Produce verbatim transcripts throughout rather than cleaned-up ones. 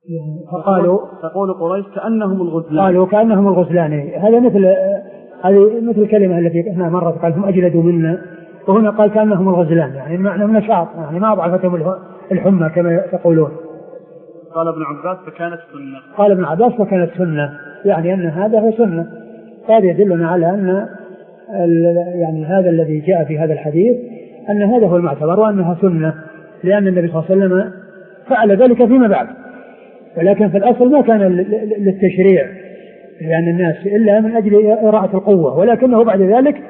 فقالوا تقول قريش كأنهم الغزلان، قالوا كأنهم الغزلان. هذا مثل هذه مثل الكلمة التي هنا مرت قال هم أجلدوا منا، وهنا قال كأنهم الغزلان، يعني معنى من نشاط، يعني ما أضعفتهم الحمى كما تقولون. قال ابن عباس فكانت سنة. قال ابن عباس فكانت سنة، يعني أن هذا هو سنة. هذا يدلنا على أن يعني هذا الذي جاء في هذا الحديث أن هذا هو المعتبر وأنها سنة، لأن النبي صلى الله عليه وسلم فعل ذلك فيما بعد، ولكن في الأصل ما كان للتشريع لأن الناس إلا من أجل إراعة القوة، ولكنه بعد ذلك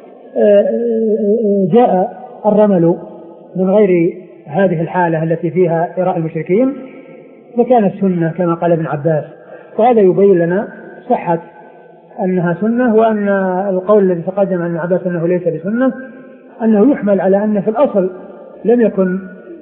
جاء الرمل من غير هذه الحالة التي فيها إراء المشركين، فكانت سنة كما قال ابن عباس. وهذا يبين لنا صحة أنها سنة، وأن القول الذي تقدم عن ابن عباس أنه ليس بسنة أنه يحمل على أن في الأصل لم يكن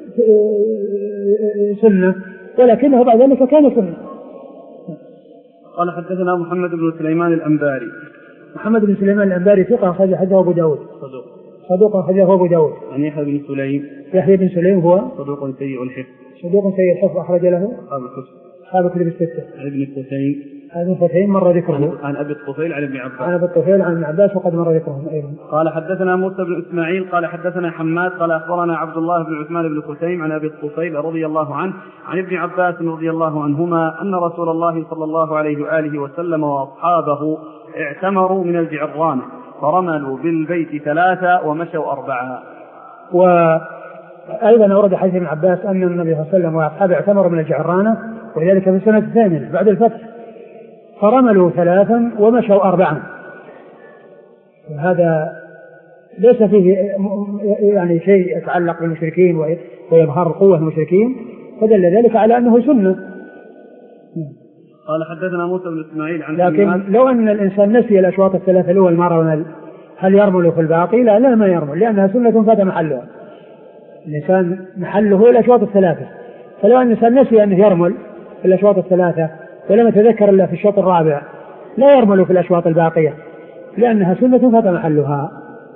سنة، ولكنه بعد ذلك كان سنة. قال حدثنا محمد بن سليمان الأنباري. محمد بن سليمان الأنباري ثقة أخرج حديثه أبو داود. صدوق. صدوق أخرجه أبو داود. عن يحيى بن سليم. يحيى بن سليم هو صدوق سيء الحفظ. صدوق سيء الحفظ أخرج له أصحاب الكتب. أصحاب الكتب الستة. عن ابن الحسين. عن ابن الحسين مر ذكره. عن أبي الطفيل عن ابن عباس. عن أبي الطفيل عن ابن عباس وقد مر ذكره أيضا. قال حدثنا موسى بن إسماعيل قال حدثنا حماد قال أخبرنا عبد الله بن عثمان بن خثيم عن أبي الطفيل رضي الله عنه عن ابن عباس رضي الله عنهما أن رسول الله صلى الله عليه وآله وسلم وأصحابه اعتمروا من الجعرانة فرملوا بالبيت ثلاثة ومشوا أربعة. وأيضا ورد حديث ابن عباس أن النبي صلى الله عليه وسلم وأصحابه اعتمروا من الجعرانة وذلك في السنة الثامنة بعد الفتح، فرملوا ثلاثا ومشوا أربعا. هذا ليس فيه يعني شيء يتعلق بالمشركين ويظهر قوة المشركين، فدل ذلك على أنه سنة. قال حدثنا موسى بن إسماعيل عن لكن لو أن الإنسان نسي الأشواط الثلاثة الأول ما رمل هل يرمل في الباقي؟ لا لا ما يرمل، لأنها سنة فات محلها. الإنسان محله الأشواط الثلاثة، فلو أن الإنسان نسي أنه يرمل في الأشواط الثلاثة ولم يتذكر إلا في الشوط الرابع لا يرمل في الأشواط الباقية لأنها سنة فات محلها.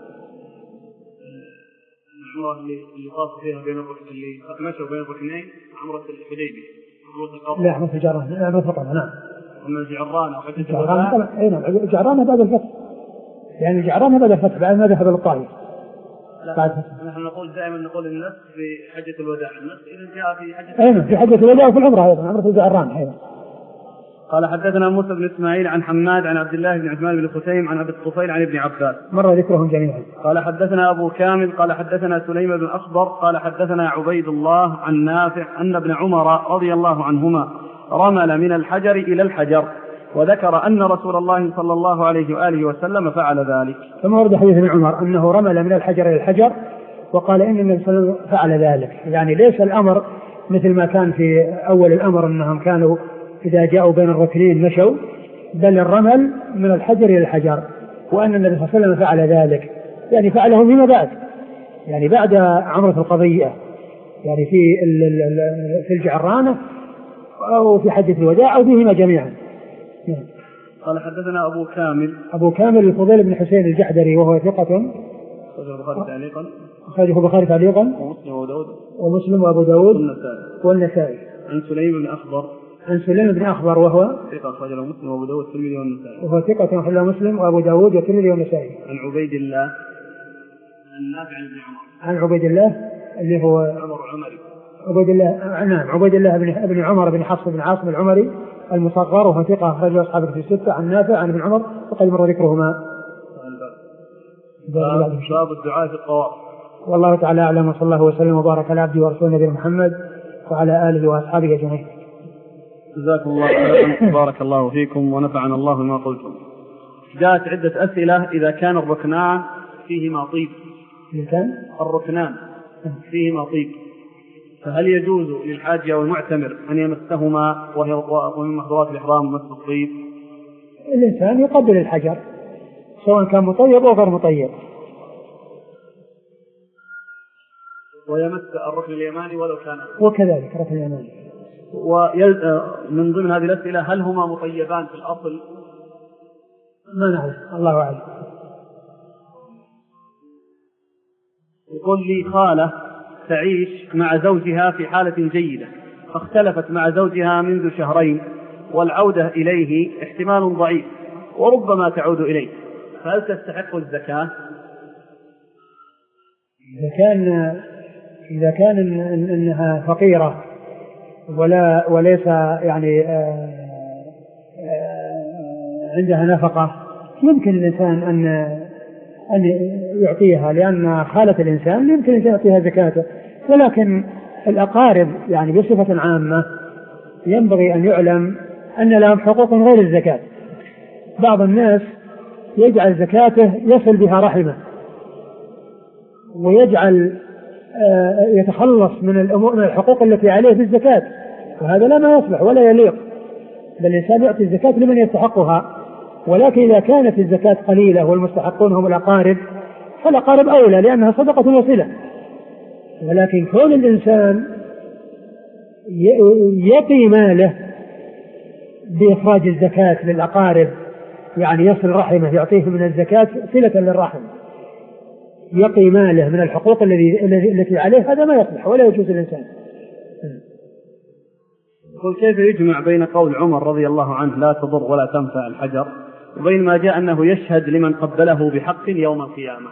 العمرة اللي طاف فيها بين الركن اللي مشوا بين الركنين عمرة الحديبية. لا عمرة الجعرانة لا عمرة فقط نعم. أما الجعرانة الجعرانة طبعا أي نعم الجعرانة بعد الفتح، يعني الجعرانة بعد الفتح بعد ما ذهب للطائف. نحن نقول دائما نقول النص في حجة الوداع، النص إذا جاء في حجة أيضا في حجة الوداع وفي العمرة أيضا عمرة الجعرانة أيضا. قال حدثنا موسى بن إسماعيل عن حماد عن عبد الله بن عثمان بن خثيم عن أبي الطفيل عن ابن عباس مر ذكرهم جميعا. قال حدثنا أبو كامل قال حدثنا سليم بن أخضر قال حدثنا عبيد الله عن نافع أن ابن عمر رضي الله عنهما رمل من الحجر إلى الحجر، وذكر أن رسول الله صلى الله عليه وآله وسلم فعل ذلك. ثم ورد حديث ابن عمر أنه رمل من الحجر إلى الحجر وقال إن النبي صلى الله عليه وسلم فعل ذلك، يعني ليس الأمر مثل ما كان في أول الأمر أنهم كانوا إذا جاءوا بين الركنين مشوا، بل الرمل من الحجر إلى الحجر، وأن النبي صلى الله عليه وسلم فعل ذلك، يعني فعله فيما بعد، يعني بعد عمرة القضية، يعني في في الجعرانة أو في حجة الوداع أو فيهما جميعا. قال حدثنا أبو كامل أبو كامل الفضيل بن حسين الجحدري وهو ثقة أخرجه البخاري تعليقا ومسلم وأبو داود ومسلم وأبو داود والنسائي. عن سليم بن أخضر عن سليم بن أخضر وهو ثقة أخرجه مسلم وأبو داود والترمذي والنسائي وهو ثقة أخرجه مسلم وأبو داود والترمذي والنسائي. عن عبيد الله عن نافع بن عمر عن عبيد الله اللي هو عمر عمري عبيد الله نعم عبيد الله بن ابن عمر بن حفص بن عاصم العمري المصغر وهو ثقة أخرجه أصحاب في الستة. عن نافع عن ابن عمر وقد مر ذكرهما. باب الدعاء في الطواف. والله تعالى أعلم وصلى الله وسلم وبارك على عبده ورسوله نبينا محمد وعلى آله وأصحابه أجمعين. جزاكم الله خيرا بارك الله فيكم ونفعنا الله بما قلتم. جاءت عدة أسئلة إذا كان الركنان فيهما طيب إذا كان الركنان فيهما طيب فهل يجوز للحاج أو المعتمر أن يمسهما ومن محظورات الإحرام مس الطيب؟ الإنسان يقبل الحجر سواء كان مطيب أو غير مطيب ويمس الركن اليماني ولو كان وكذلك الركن اليماني. ومن ضمن هذه الأسئلة هل هما مطيبان في الأصل؟ ما نعرف الله أعلم. يقول لي خالة تعيش مع زوجها في حالة جيدة فاختلفت مع زوجها منذ شهرين، والعودة إليه احتمال ضعيف وربما تعود إليه، فهل تستحق الزكاة؟ إذا كان إذا كان إن إنها فقيرة ولا وليس يعني آآ آآ عندها نفقة، يمكن الإنسان أن أن يعطيها، لأن خالة الإنسان يمكن أن يعطيها زكاته. ولكن الأقارب يعني بصفة عامة ينبغي أن يعلم أن لهم حقوق غير الزكاة. بعض الناس يجعل زكاته يصل بها رحمه، ويجعل يتخلص من الأمور من الحقوق التي عليه في الزكاة، وهذا لا ما يصلح ولا يليق، بل الإنسان يعطي الزكاة لمن يستحقها. ولكن إذا كانت الزكاة قليلة والمستحقون هم الأقارب فالأقارب أولى، لأنها صدقة وصلة. ولكن كون الإنسان يقي ماله بإخراج الزكاة للأقارب، يعني يصل رحمه يعطيه من الزكاة صلة للرحم، يقي ماله من الحقوق الذي التي عليه، هذا ما يصلح ولا يجوز الإنسان. يقول: كيف يجمع بين قول عمر رضي الله عنه لا تضر ولا تنفع الحجر وبين ما جاء أنه يشهد لمن قبله بحق يوم القيامة؟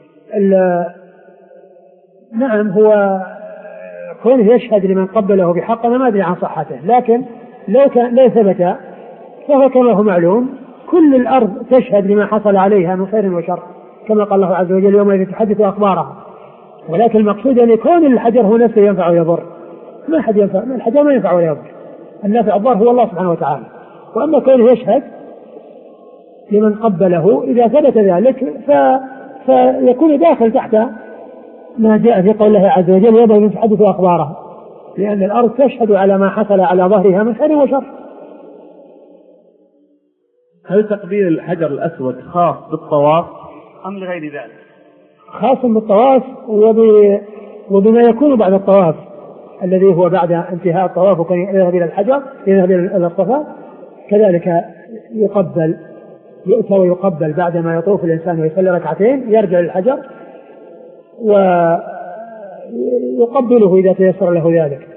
نعم، هو كونه يشهد لمن قبله بحق أنا ما أدري عن صحته، لكن لو كان لو ثبت فهو كما هو معلوم كل الأرض تشهد لما حصل عليها من خير وشر، كما قال الله عز وجل: يوم تحدث أخبارها. ولكن المقصود أن يكون الحجر هو نفسه ينفع ويضر، ما حد ينفع، الحجر ما ينفع ولا يضر، النافع الضار هو الله سبحانه وتعالى. وأما كونه يشهد لمن قبله إذا ثبت ذلك ف... فيكون داخل تحت ما جاء في قول الله عز وجل: يوم تحدث أخبارها، لأن الأرض تشهد على ما حصل على ظهرها من خير وشر. هل تقبيل الحجر الأسود خاص بالطواف أم لغير ذلك؟ خاص بالطواف وب... وبما يكون بعد الطواف الذي هو بعد انتهاء الطواف وكان يذهب إلى الحجر يذهب إلى الصفا، كذلك يقبل، يؤتى ويقبل بعدما يطوف الإنسان ويصلي ركعتين يرجع للحجر ويقبله إذا تيسر له ذلك.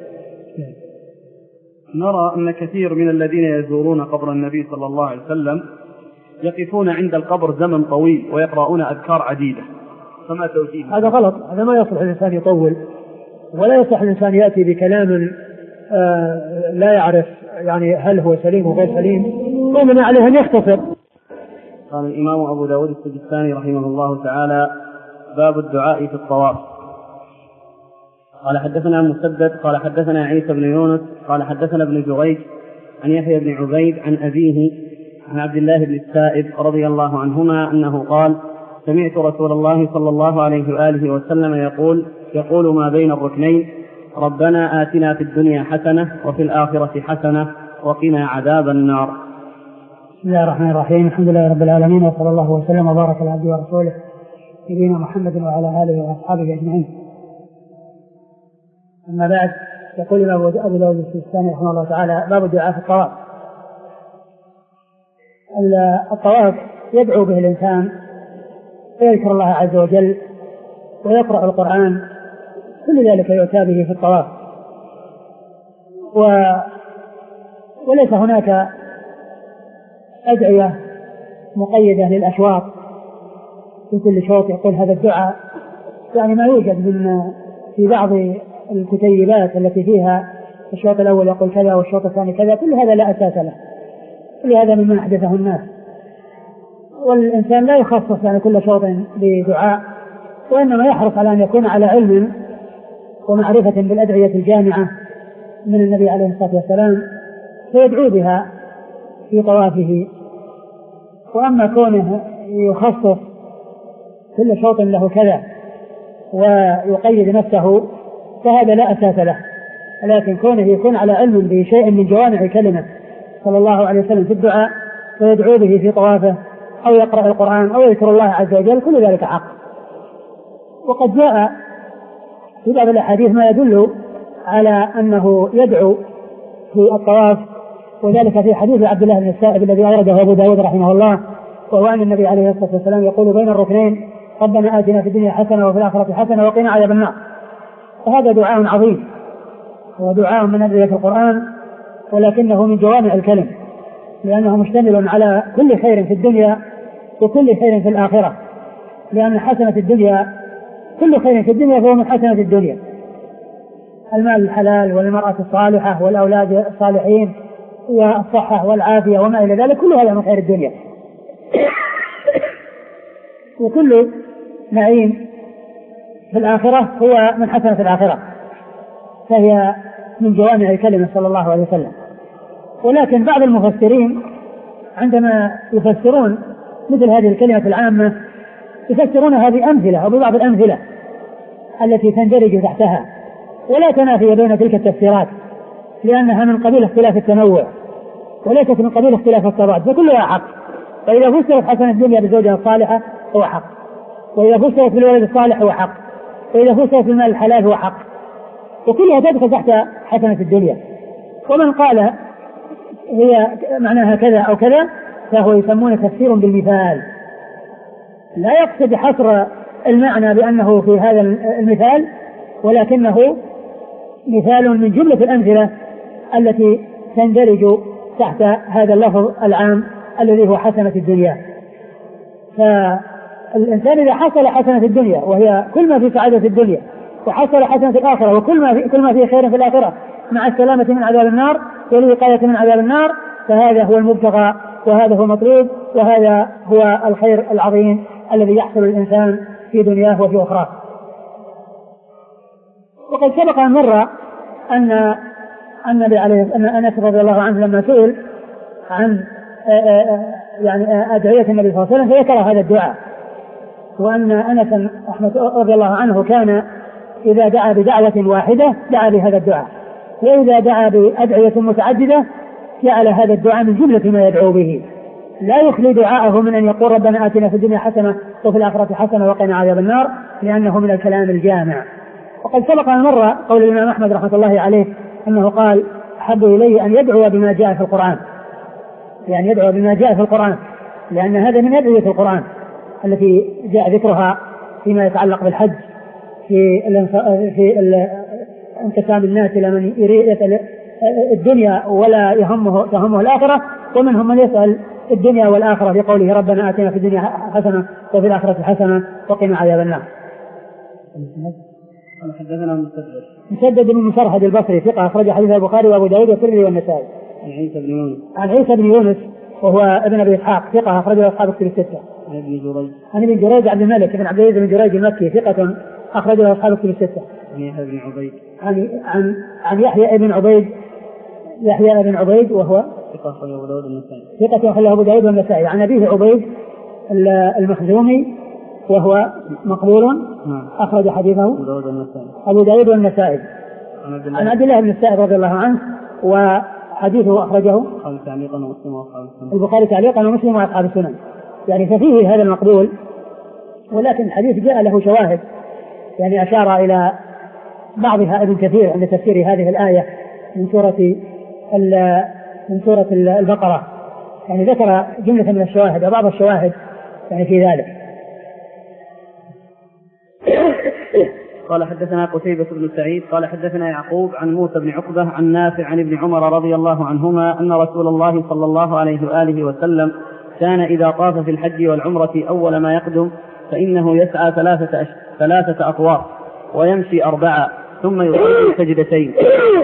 نرى أن كثير من الذين يزورون قبر النبي صلى الله عليه وسلم يقفون عند القبر زمن طويل ويقرؤون أذكار عديدة، فما توجيه؟ هذا غلط، هذا ما يصلح الإنسان يطول، ولا يصلح الإنسان يأتي بكلام آه لا يعرف يعني هل هو سليم وغير سليم، ومن عليه أن يختصر. قال الإمام أبو داود السجستاني رحمه الله تعالى: باب الدعاء في الطواف. قال حدثنا مسدد قال حدثنا عيسى بن يونس قال حدثنا ابن جريج عن يحيى بن عبيد عن أبيه عن عبد الله بن السائب رضي الله عنهما أنه قال: سمعت رسول الله صلى الله عليه وآله وسلم يقول يقول ما بين الركنين: ربنا آتنا في الدنيا حسنة وفي الآخرة حسنة وقنا عذاب النار. بسم الله الرحمن الرحيم، الحمد لله رب العالمين، وصلى الله وسلم وبارك على عبده ورسوله نبينا محمد وعلى آله وأصحابه أجمعين. أما بعد، يقول أبو داود السجستاني رحمه الله تعالى: باب الدعاء في الطواف. الطواف يدعو به الإنسان ويذكر الله عز وجل ويقرأ القرآن، كل ذلك يؤتى به في الطواف. و... وليس هناك أدعية مقيدة للأشواط في كل شوط يقول هذا الدعاء، يعني ما يوجد من في بعض الكتيبات التي فيها الشوط الأول يقول كذا والشوط الثاني كذا، كل هذا لا أساس له، كل هذا مما أحدثه الناس. والإنسان لا يخصص يعني كل شوط بدعاء، وإنما يحرص على أن يكون على علم ومعرفة بالأدعية الجامعة من النبي عليه الصلاة والسلام فيدعو بها في طوافه. وأما كونه يخصص كل شوط له كذا ويقيد نفسه فهذا لا أساس له، لكن كونه يكون على علم بشيء من جوامع كلمة صلى الله عليه وسلم في الدعاء فيدعو به في طوافه أو يقرأ القرآن أو يذكر الله عز وجل، كل ذلك حق. وقد جاء في بعض الأحاديث ما يدل على أنه يدعو في الطواف، وذلك في حديث عبد الله بن السائب الذي أورده أبو داود رحمه الله، وهو أن النبي عليه الصلاة والسلام يقول بين الركنين: ربنا آتنا في الدنيا حسنة وفي الآخرة حسنة وقنا عذاب النار. فهذا دعاء عظيم هو دعاء من أدعية القرآن، ولكنه من جوامع الكلم، لأنه مشتمل على كل خير في الدنيا وكل خير في الآخرة، لأن حسنة الدنيا كل خير في الدنيا فهو من حسنة الدنيا، المال الحلال والمرأة الصالحة والأولاد الصالحين والصحة والعافية وما إلى ذلك، كل هذا من خير الدنيا. وكل نعيم في الآخرة هو من حسنة الآخرة، فهي من جوامع كلمة صلى الله عليه وسلم. ولكن بعض المفسرين عندما يفسرون مثل هذه الكلمة العامة يفسرونها بأمثلة أو ببعض الأمثلة التي تندرج تحتها، ولا تنافي بين تلك التفسيرات، لأنها من قبيل اختلاف التنوع وليست من قبيل اختلاف التضاد، فكلها حق. فإذا فسرت حسنة الدنيا بزوجها الصالحة هو حق، وإذا فسرت بالولد الصالح هو حق، وإذا فسرت بالمال الحلال هو حق، وكلها تدخل تحت حسنة الدنيا. ومن قال هي معناها كذا أو كذا فهو يسمونه تفسير بالمثال، لا يقصد حصر المعنى بأنه في هذا المثال، ولكنه مثال من جملة الأمثلة التي تندرج تحت هذا اللفظ العام الذي هو حسنة الدنيا. فالإنسان إذا حصل حسنة الدنيا وهي كل ما في سعادة الدنيا، وحصل حسنة الآخرة وكل ما في كل ما في خير في الآخرة مع السلامة من عذاب النار والوقاية من عذاب النار، فهذا هو المبتغى وهذا هو المطلوب، وهذا هو الخير العظيم الذي يحصل الإنسان في دنياه وفي أخراه. وقد سبق أن مر أن النبي عليه أن أنس رضي الله عنه لما سئل عن يعني أدعية النبي صلى الله عليه وسلم فذكر هذا الدعاء، وأن أنس رضي الله عنه كان إذا دعا بدعوة واحدة دعا بهذا الدعاء، وإذا دعا بأدعية متعددة جعل هذا الدعاء من جملة ما يدعو به، لا يخلي دعاءه من أن يقول ربنا آتنا في الدنيا حسنة وفي الآخرة حسنة وقنا عذاب النار، لأنه من الكلام الجامع. وقد سبق أن مر قول الإمام أحمد رحمة الله عليه أنه قال أحب إلي أن يدعو بما جاء في القرآن، يعني يدعو بما جاء في القرآن، لأن هذا من أدعية القرآن التي جاء ذكرها فيما يتعلق بالحج في في انقسام الناس إلى من يريد الدنيا ولا يهمه تهمه الآخرة، ومنهم من يسأل الدنيا والآخرة في قوله ربنا آتنا في الدنيا حسنة وفي الآخرة حسنة وقنا عذاب النار. حدثنا مسدد مسدد بن مسرهد البصري ثقة أخرج حديث البخاري وأبو داود والترمذي والنسائي. عن عيسى بن يونس عن عيسى بن يونس وهو ابن أبي إسحاق ثقة أخرجه أصحاب الكتب الستة. عن ابن جريج عن ابن جريج عبد الملك بن عبد العزيز بن جريج المكي ثقة أخرجه أصحاب الكتب الستة. عن يحيى بن عبيد عن عن عن يحيى بن عبيد يحيى بن عبيد وهو ثقة أخرجه أبو داود والنسائي. ثقة أخرجه أبو داود والنسائي. عن أبيه عبيد المخزومي وهو مقبول أخرج حديثه أبو داود والنسائي. أبو داود والنسائي. عن عبد الله بن السائب رضي الله عنه وحديثه أخرجه البخاري تعليقا ومسلم وأصحاب السنن، يعني ففيه هذا المقبول، ولكن الحديث جاء له شواهد، يعني أشار إلى بعضها ابن كثير عند تفسير هذه الآية من سورة من سورة البقرة، يعني ذكر جملة من الشواهد وبعض الشواهد يعني في ذلك. قال حدثنا قتيبة بن سعيد قال حدثنا يعقوب عن موسى بن عقبة عن نافع عن ابن عمر رضي الله عنهما أن رسول الله صلى الله عليه وآله وسلم كان إذا طاف في الحج والعمرة أول ما يقدم فإنه يسعى ثلاثة, أش... ثلاثة أطواف ويمشي أربعة ثم يصلي سجدتين.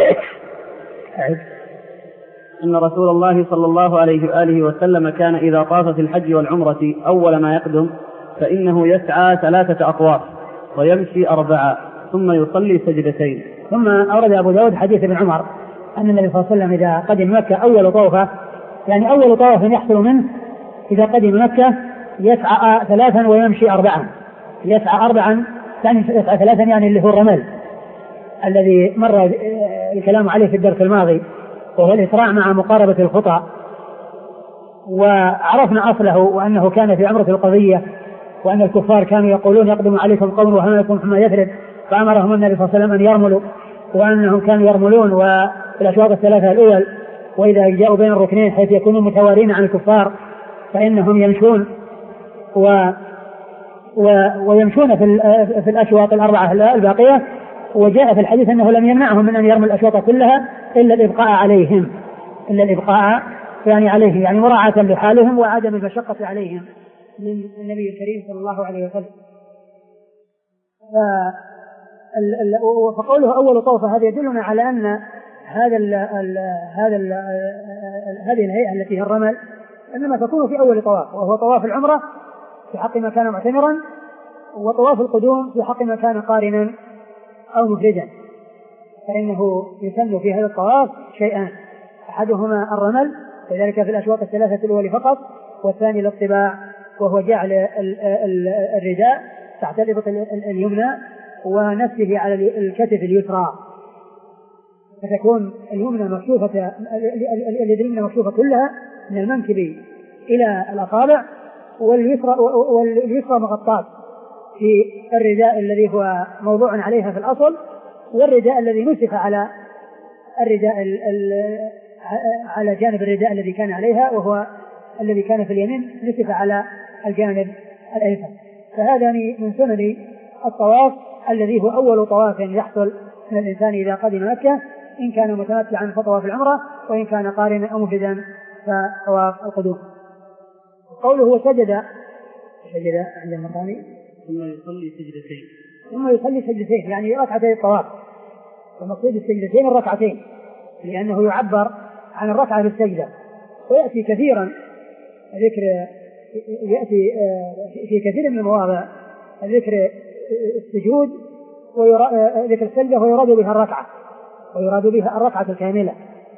أن رسول الله صلى الله عليه وآله وسلم كان إذا طاف في الحج والعمرة أول ما يقدم فإنه يسعى ثلاثة أطواف ويمشي أربعة ثم يصلي سجدتين. ثم أورد أبو داود حديث ابن عمر أن النبي صلى الله عليه وسلم إذا قدم مكة أول طوفة، يعني أول طواف يحصل منه إذا قدم مكة يسعى ثلاثا ويمشي أربعا. يسعى أربعا يعني يسعى ثلاثا يعني اللي هو الرمل الذي مر الكلام عليه في الدرس الماضي، وهو الإسراع مع مقاربة الخطى، وعرفنا أصله وأنه كان في عمرة القضية، وأن الكفار كانوا يقولون يقدم عليكم قوم وهمكم حمى يثرب، فأمرهم النبي صلى الله عليه وسلم أن يرملوا، وأنهم كانوا يرملون وفي الأشواط الثلاثة الأول، وإذا جاءوا بين الركنين حيث يكونون متوارين عن الكفار فإنهم يمشون و و ويمشون في في الأشواط الأربعة الباقية وجاء في الحديث أنه لم يمنعهم من أن يرموا الأشواط كلها إلا الإبقاء عليهم، إلا الإبقاء يعني عليهم، يعني مراعاة لحالهم وعدم المشقة عليهم من النبي الكريم صلى الله عليه وسلم. فقوله أول طوفة هذا يدلنا على أن هذا ال ال هذا ال هذه الهيئة التي هي الرمل إنما تكون في أول طواف، وهو طواف العمرة في حق ما كان معتمرا، وطواف القدوم في حق ما كان قارنا أو مفردا، فإنه يسن في هذا الطواف شيئان، أحدهما الرمل كذلك في الأشواط الثلاثة الأول فقط، والثاني الاطباع وهو جعل الرداء تحت الإبط اليمنى ونفسه على الكتف اليسرى، فتكون اليمنى مكشوفة، اليد اليمنى مكشوفة كلها من المنكب إلى الأصابع، واليسرى واليسرى مغطاة في الرداء الذي هو موضوع عليها في الأصل، والرداء الذي نسخ على الرداء على جانب الرداء الذي كان عليها، وهو الذي كان في اليمين نسخ على الجانب الأيسر. فهذا من سنن الطواف الذي هو أول طواف يحصل من الإنسان إذا قدم مكة، إن كان متمتعا فطواف العمرة، وإن كان قارنا أو مفردا فطواف القدوم. قوله وسجد سجد عند المقام ثم يصلي سجدتين، ثم يصلي سجدتين يعني ركعتين الطواف، ومقصود السجدتين الركعتين لأنه يعبر عن الركعة بالسجدة، ويأتي كثيرا ذكر يأتي في كثير من المواضع ذكر السجود وذكر السجدة ويراد بها الركعة ويراد بها الركعة الكاملة.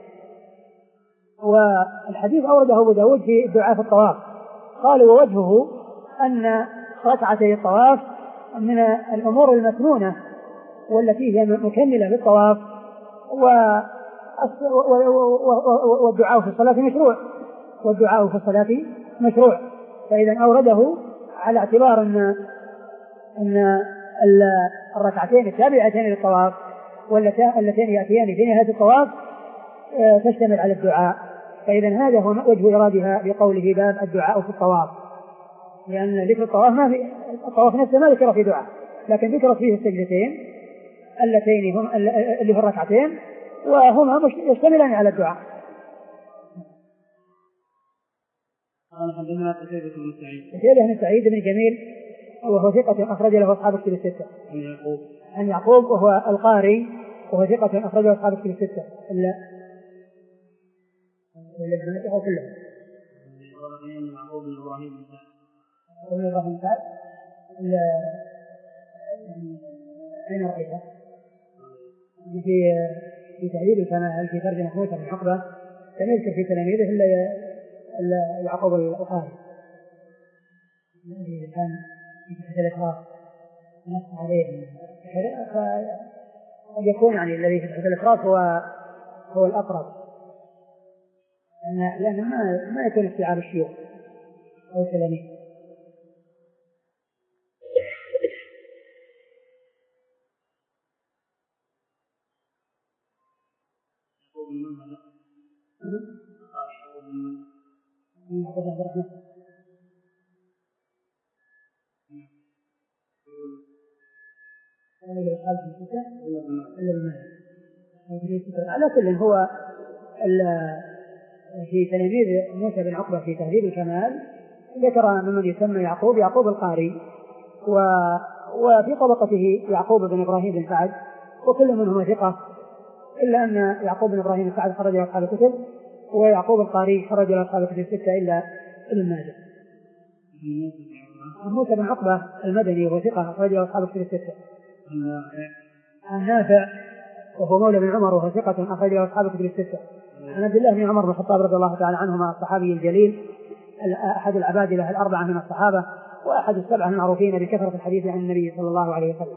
والحديث أورده أبو داود في الدعاء في الطواف، قال ووجهه أن ركعتي الطواف من الأمور المسنونة والتي هي مكملة للطواف، والدعاء في الصلاة مشروع والدعاء في الصلاة مشروع فإذا أورده على اعتبار أن أن الركعتين التابعتين للطواف واللتين يأتيان في نهاية الطواف تشتمل على الدعاء، فإذا هذا هو وجه إرادها بقوله باب الدعاء في الطواف، لأن ذكر الطواف ما في الطواف نفسه ما ذكر في دعاء، لكن ذكرت فيه السجدتين اللتين هم اللي في الركعتين وهما يشتملان على الدعاء. قال حدثنا قتيبة بن سعيد قتيبة بن سعيد بن جميل وهو ثقة أخرج له أصحاب الكتب الستة. عن يعقوب عن يعقوب وهو القاري وهو ثقة أخرج له أصحاب الكتب الستة إلا إلا ابن كلهم. يعقوب بن إبراهيم بن سعد بن إبراهيم بن سعد إلا أين رأيته؟ في في تهذيب الكمال في ترجمة موسى بن عقبة لم يذكر في تلاميذه إلا إلا يعقوب القاري الذي كان في تحت الإخراج نص عليه قد يكون يعني الذي في تحت الإخراج هو هو الأقرب، لأنه ما ما يكون استيعاب الشيوخ أو التلاميذ. على كل هو في تلاميذ موسى بن عقبة في تهذيب الكمال ذكر ممن يسمى يعقوب يعقوب القاري، وفي طبقته يعقوب بن إبراهيم بن سعد وكل منهم ثقة، إلا أن يعقوب بن إبراهيم بن سعد خرج له أصحاب الكتب ويعقوب القاري خرج له أصحاب الكتب الستة إلا ابن ماجه. موسى بن عقبة المدني وهو ثقة خرج له أصحاب الكتب الستة. النافع وهو مولى بن عمر وهو ثقة أخرج له أصحاب الكتب الستة. عن عبد الله بن عمر بن الخطاب رضي الله تعالى عنهما الصحابي الجليل أحد العبادلة الأربعة من الصحابة وأحد السبعة المعروفين بكثرة الحديث عن النبي صلى الله عليه وسلم.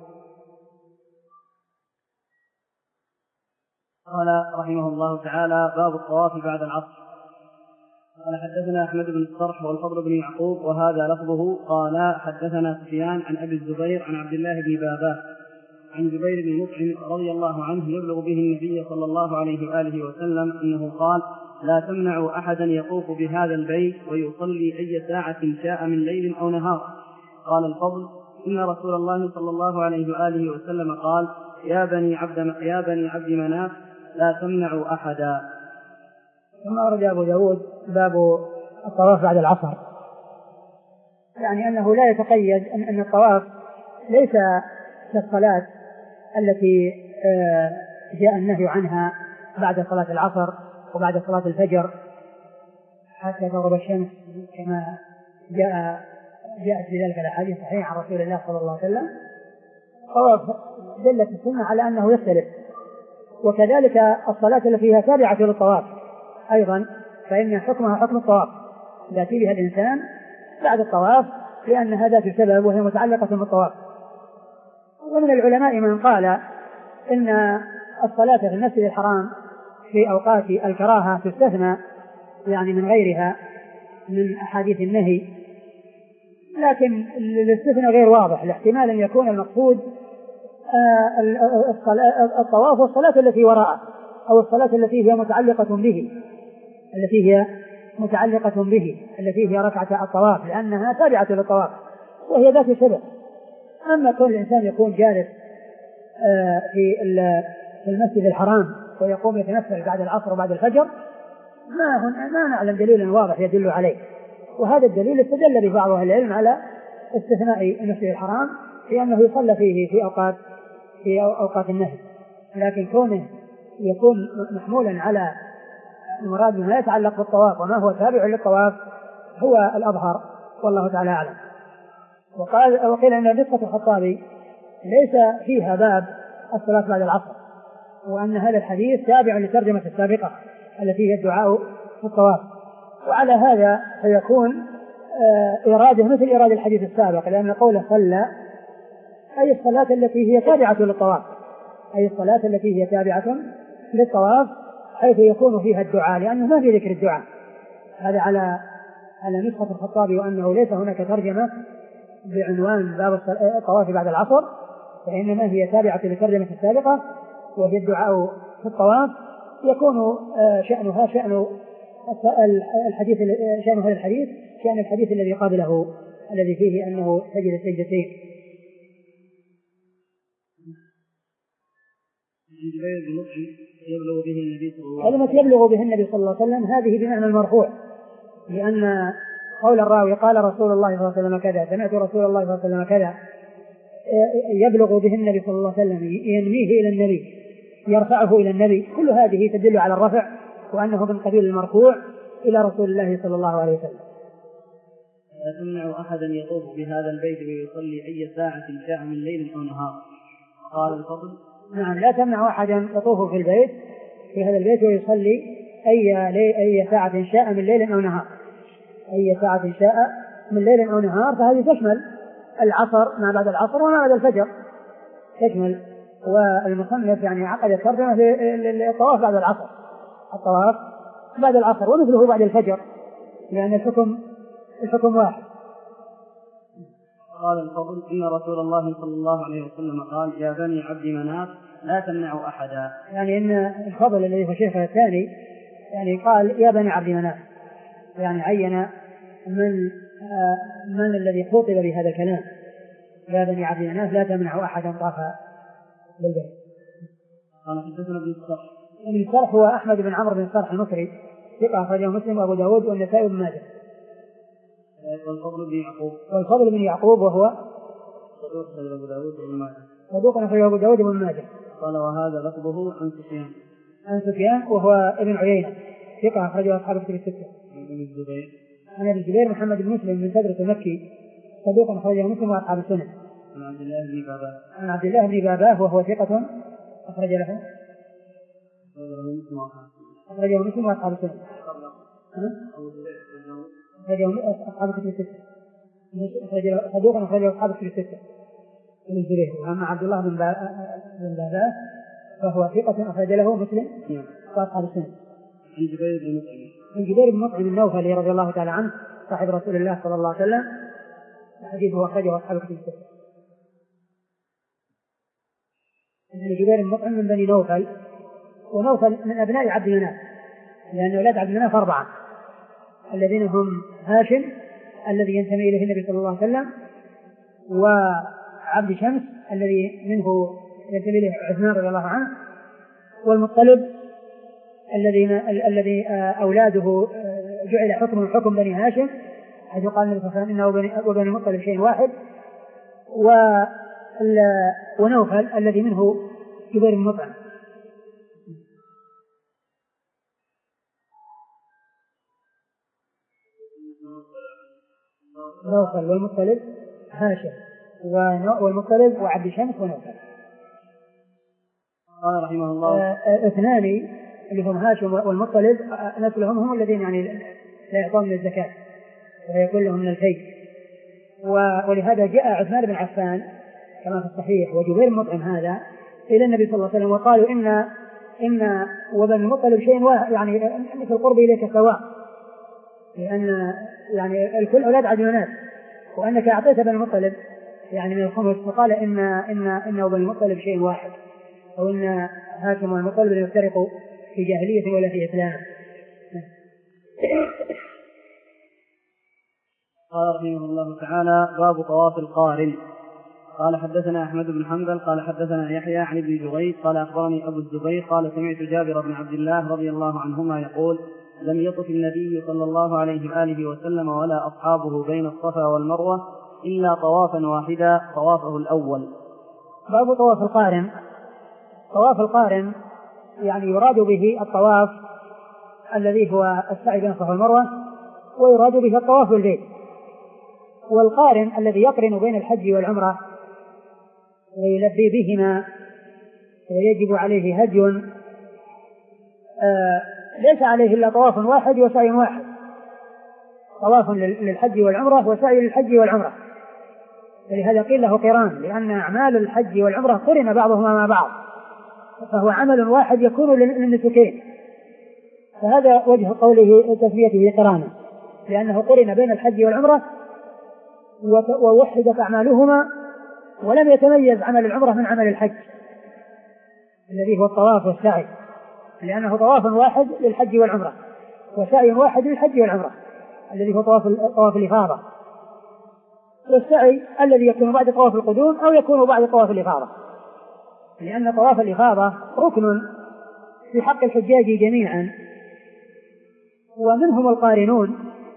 قال رحمه الله تعالى باب الطواف بعد العصر. قال حدثنا أحمد بن الصرح والفضل بن يعقوب وهذا لفظه قال حدثنا سفيان عن أبي الزبير عن عبد الله بن باباه عن جبير بن مطعم رضي الله عنه يبلغ به النبي صلى الله عليه وآله وسلم أنه قال لا تمنعوا أحدا يطوف بهذا البيت ويصلي أي ساعة شاء من ليل أو نهار. قال الفضل إن رسول الله صلى الله عليه وآله وسلم قال يا بني عبد يا بني عبد مناف لا تمنعوا أحدا. ثم أورد أبو داود باب الطواف بعد العصر، يعني أنه لا يتقيد أن, أن الطواف ليس كالصلاة التي جاء النهي عنها بعد صلاة العصر وبعد صلاة الفجر حتى تغرب الشمس كما جاء جاءت في ذلك الأحاديث الصحيحة عن رسول الله صلى الله عليه وسلم. طواف دلت السنة على أنه يختلف، وكذلك الصلاة التي هي تابعة للطواف أيضا فإن حكمها حكم الطواف يأتي بها الإنسان بعد الطواف لأن هذا في سبب وهي متعلقة بالطواف. ومن العلماء من قال إن الصلاة في المسجد الحرام في أوقات الكراهة تستثنى يعني من غيرها من أحاديث النهي، لكن الاستثناء غير واضح، لاحتمال أن يكون المقصود الطواف والصلاة التي وراءه أو الصلاة التي هي متعلقة به التي هي متعلقة به التي هي ركعة الطواف لأنها تابعة للطواف وهي ذات سبب. أما كل الإنسان يكون جالس في المسجد الحرام ويقوم يتنفل بعد العصر وبعد الفجر ما, ما نعلم دليل واضح يدل عليه، وهذا الدليل استدل به بعض أهل العلم على استثناء المسجد الحرام لأنه يصلى فيه في أوقات في أوقات النهي، لكن كونه يكون محمولا على المراد ما يتعلق بالطواف وما هو تابع للطواف هو الأظهر والله تعالى أعلم. وقال وقيل أن نسخة الخطابي ليس فيها باب الصلاة بعد العصر، وأن هذا الحديث تابع لترجمة السابقة التي هي الدعاء في الطواف، وعلى هذا فيكون إرادة مثل إرادة الحديث السابق لأن قوله صلى أي الصلاة التي هي تابعة للطواف أي الصلاة التي هي تابعة للطواف حيث يكون فيها الدعاء لأنه ما في ذكر الدعاء. هذا على على نسخة الخطابي وأنه ليس هناك ترجمة بعنوان باب الطواف بعد العصر، فإنما هي تابعة للترجمة السابقة وهي الدعاء في الطواف يكون شأنها شأن الحديث شأن هذا الحديث شأن الحديث الذي قبله الذي فيه أنه سجد سجدتين. يبلغ به النبي صلى الله عليه وسلم كلمة يبلغ به النبي صلى الله عليه وسلم هذه بمعنى المرفوع، لأن قول الراوي قال رسول الله صلى الله عليه وسلم كذا سمعت رسول الله صلى الله عليه وسلم كذا يبلغ به النبي صلى الله عليه وسلم ينميه إلى النبي يرفعه إلى النبي، كل هذه تدل على الرفع وأنه من قبيل المرفوع إلى رسول الله صلى الله عليه وسلم. لا تمنع أحدا يطوف بهذا البيت ويصلي أي ساعة شاء من ليل أو نهار. قال الفضل نعم لا تمنع أحدا يطوف في البيت في هذا البيت ويصلي أي أي ساعة شاء من ليل أو نهار أي ساعة شاء من ليل أو نهار، فهذه تشمل العصر ما بعد العصر وما بعد الفجر تشمل. والمصنف يعني عقد الترجمة للطواف بعد العصر الطواف بعد العصر ومثله بعد الفجر لأن الحكم الحكم واحد. قال الفضل إن رسول الله صلى الله عليه وسلم قال يا بني عبد مناف لا تمنعوا أحدا، يعني إن الفضل الذي هو شيخه الثاني يعني قال يا بني عبد مناف، يعني عين من آه من الذي خطب بهذا الكلام يا بني عبد مناف لا تمنعوا أحدا طاف بالبيت. قال حدثنا ابن الصرح ابن الصرح هو أحمد بن عمرو بن الصرح المصري ثقة أخرجه مسلم وأبو داود والنسائي بن ماجه. والفضل بن يعقوب والفضل بن يعقوب وهو صدوق أخرجه أبو داود وابن ماجه صدوق أخرجه أبو داود وابن ماجه. قال وهذا لفظه عن سفيان عن سفيان وهو ابن عيينة ثقة أخرجه أصحاب الكتب الستة. ابن الزبير عن ابن الزبير محمد بن مسلم من سدرة المكي صدوق أخرجه مسلم وأصحاب السنة. عن عبد الله بن باباه عن عبد الله بن باباه وهو ثقة أخرج له أخرجه مسلم وأصحاب السنة. أخرجه أصحاب الكتب الستة صدوق أخرجه أصحاب الكتب الستة. ابن الزبير وأما عبد الله بن باباه فهو ثقة أخرج له مسلم وأصحاب السنة. عن جبير بن مطعم عن جبير بن مطعم النوفلي رضي الله تعالى عنه صاحب رسول الله صلى الله عليه وسلم حديثه أخرجه أصحاب الكتب الستة. عن جبير بن مطعم من بني نوفل، ونوفل من أبناء عبد مناف لأن أولاد عبد مناف أربعة الذين هم هاشم الذي ينتمي إليه النبي صلى الله عليه وسلم، وعبد شمس الذي منه ينتمي إليه عثمان رضي الله عنه، والمطلب الذين الذي أولاده جعل حكمهم حكم بني هاشم، حيث قال النبي صلى الله عليه وسلم إنه وبني المطلب شيء واحد، ونوفل الذي منه جبير بن مطعم. نوفل والمطلب هاشم، والمطلب وعبد شمس ونوفل. قال رحمه الله اثنان اللي هم هاشم والمطلب نسلهم هم الذين يعني لا يعطون من الزكاة ويكون لهم من الفيء، ولهذا جاء عثمان بن عفان كما في الصحيح وجبير بن مطعم هذا إلى النبي صلى الله عليه وسلم وقالوا إن إن وبن المطلب شيء واحد، يعني في القرب إليك سواء، لأن يعني الكل أولاد عدنانات، وأنك أعطيت بن المطلب يعني من الخمس، فقال إن إن إن وبن المطلب شيء واحد، أو إن هاشم والمطلب لا يفترقوا في جاهلية ولا في إسلام. قال رحمه الله تعالى: باب طواف القارن. قال حدثنا أحمد بن حنبل قال حدثنا يحيى عن ابن جريج قال أخبرني أبو الزبير قال سمعت جابر بن عبد الله رضي الله عنهما يقول: لم يطف النبي صلى الله عليه وآله وسلم ولا أصحابه بين الصفا والمروة إلا طوافا واحدا طوافه الأول. باب طواف القارن. طواف القارن يعني يراد به الطواف الذي هو السعي بين الصفا والمروة، ويراد به الطواف بالبيت. والقارن الذي يقرن بين الحج والعمرة ويلبي بهما ويجب عليه هدي آه ليس عليه إلا طواف واحد وسعي واحد، طواف للحج والعمرة وسعي للحج والعمرة، ولهذا قيل له قران، لأن أعمال الحج والعمرة قرن بعضهما مع بعض، فهو عمل واحد يكون للنسكين، فهذا وجه قوله تسميته قرانا، لأنه قرن بين الحج والعمرة ووحدت أعمالهما، ولم يتميز عمل العمرة من عمل الحج الذي هو الطواف والسعي، لأنه طواف واحد للحج والعمرة وسعي واحد للحج والعمرة الذي هو طواف طواف الإفاضة، والسعي الذي يكون بعد طواف القدوم أو يكون بعد طواف الإفاضة، لأن طواف الإفاضة ركن في حق الحجاج جميعا، ومنهم القارنون،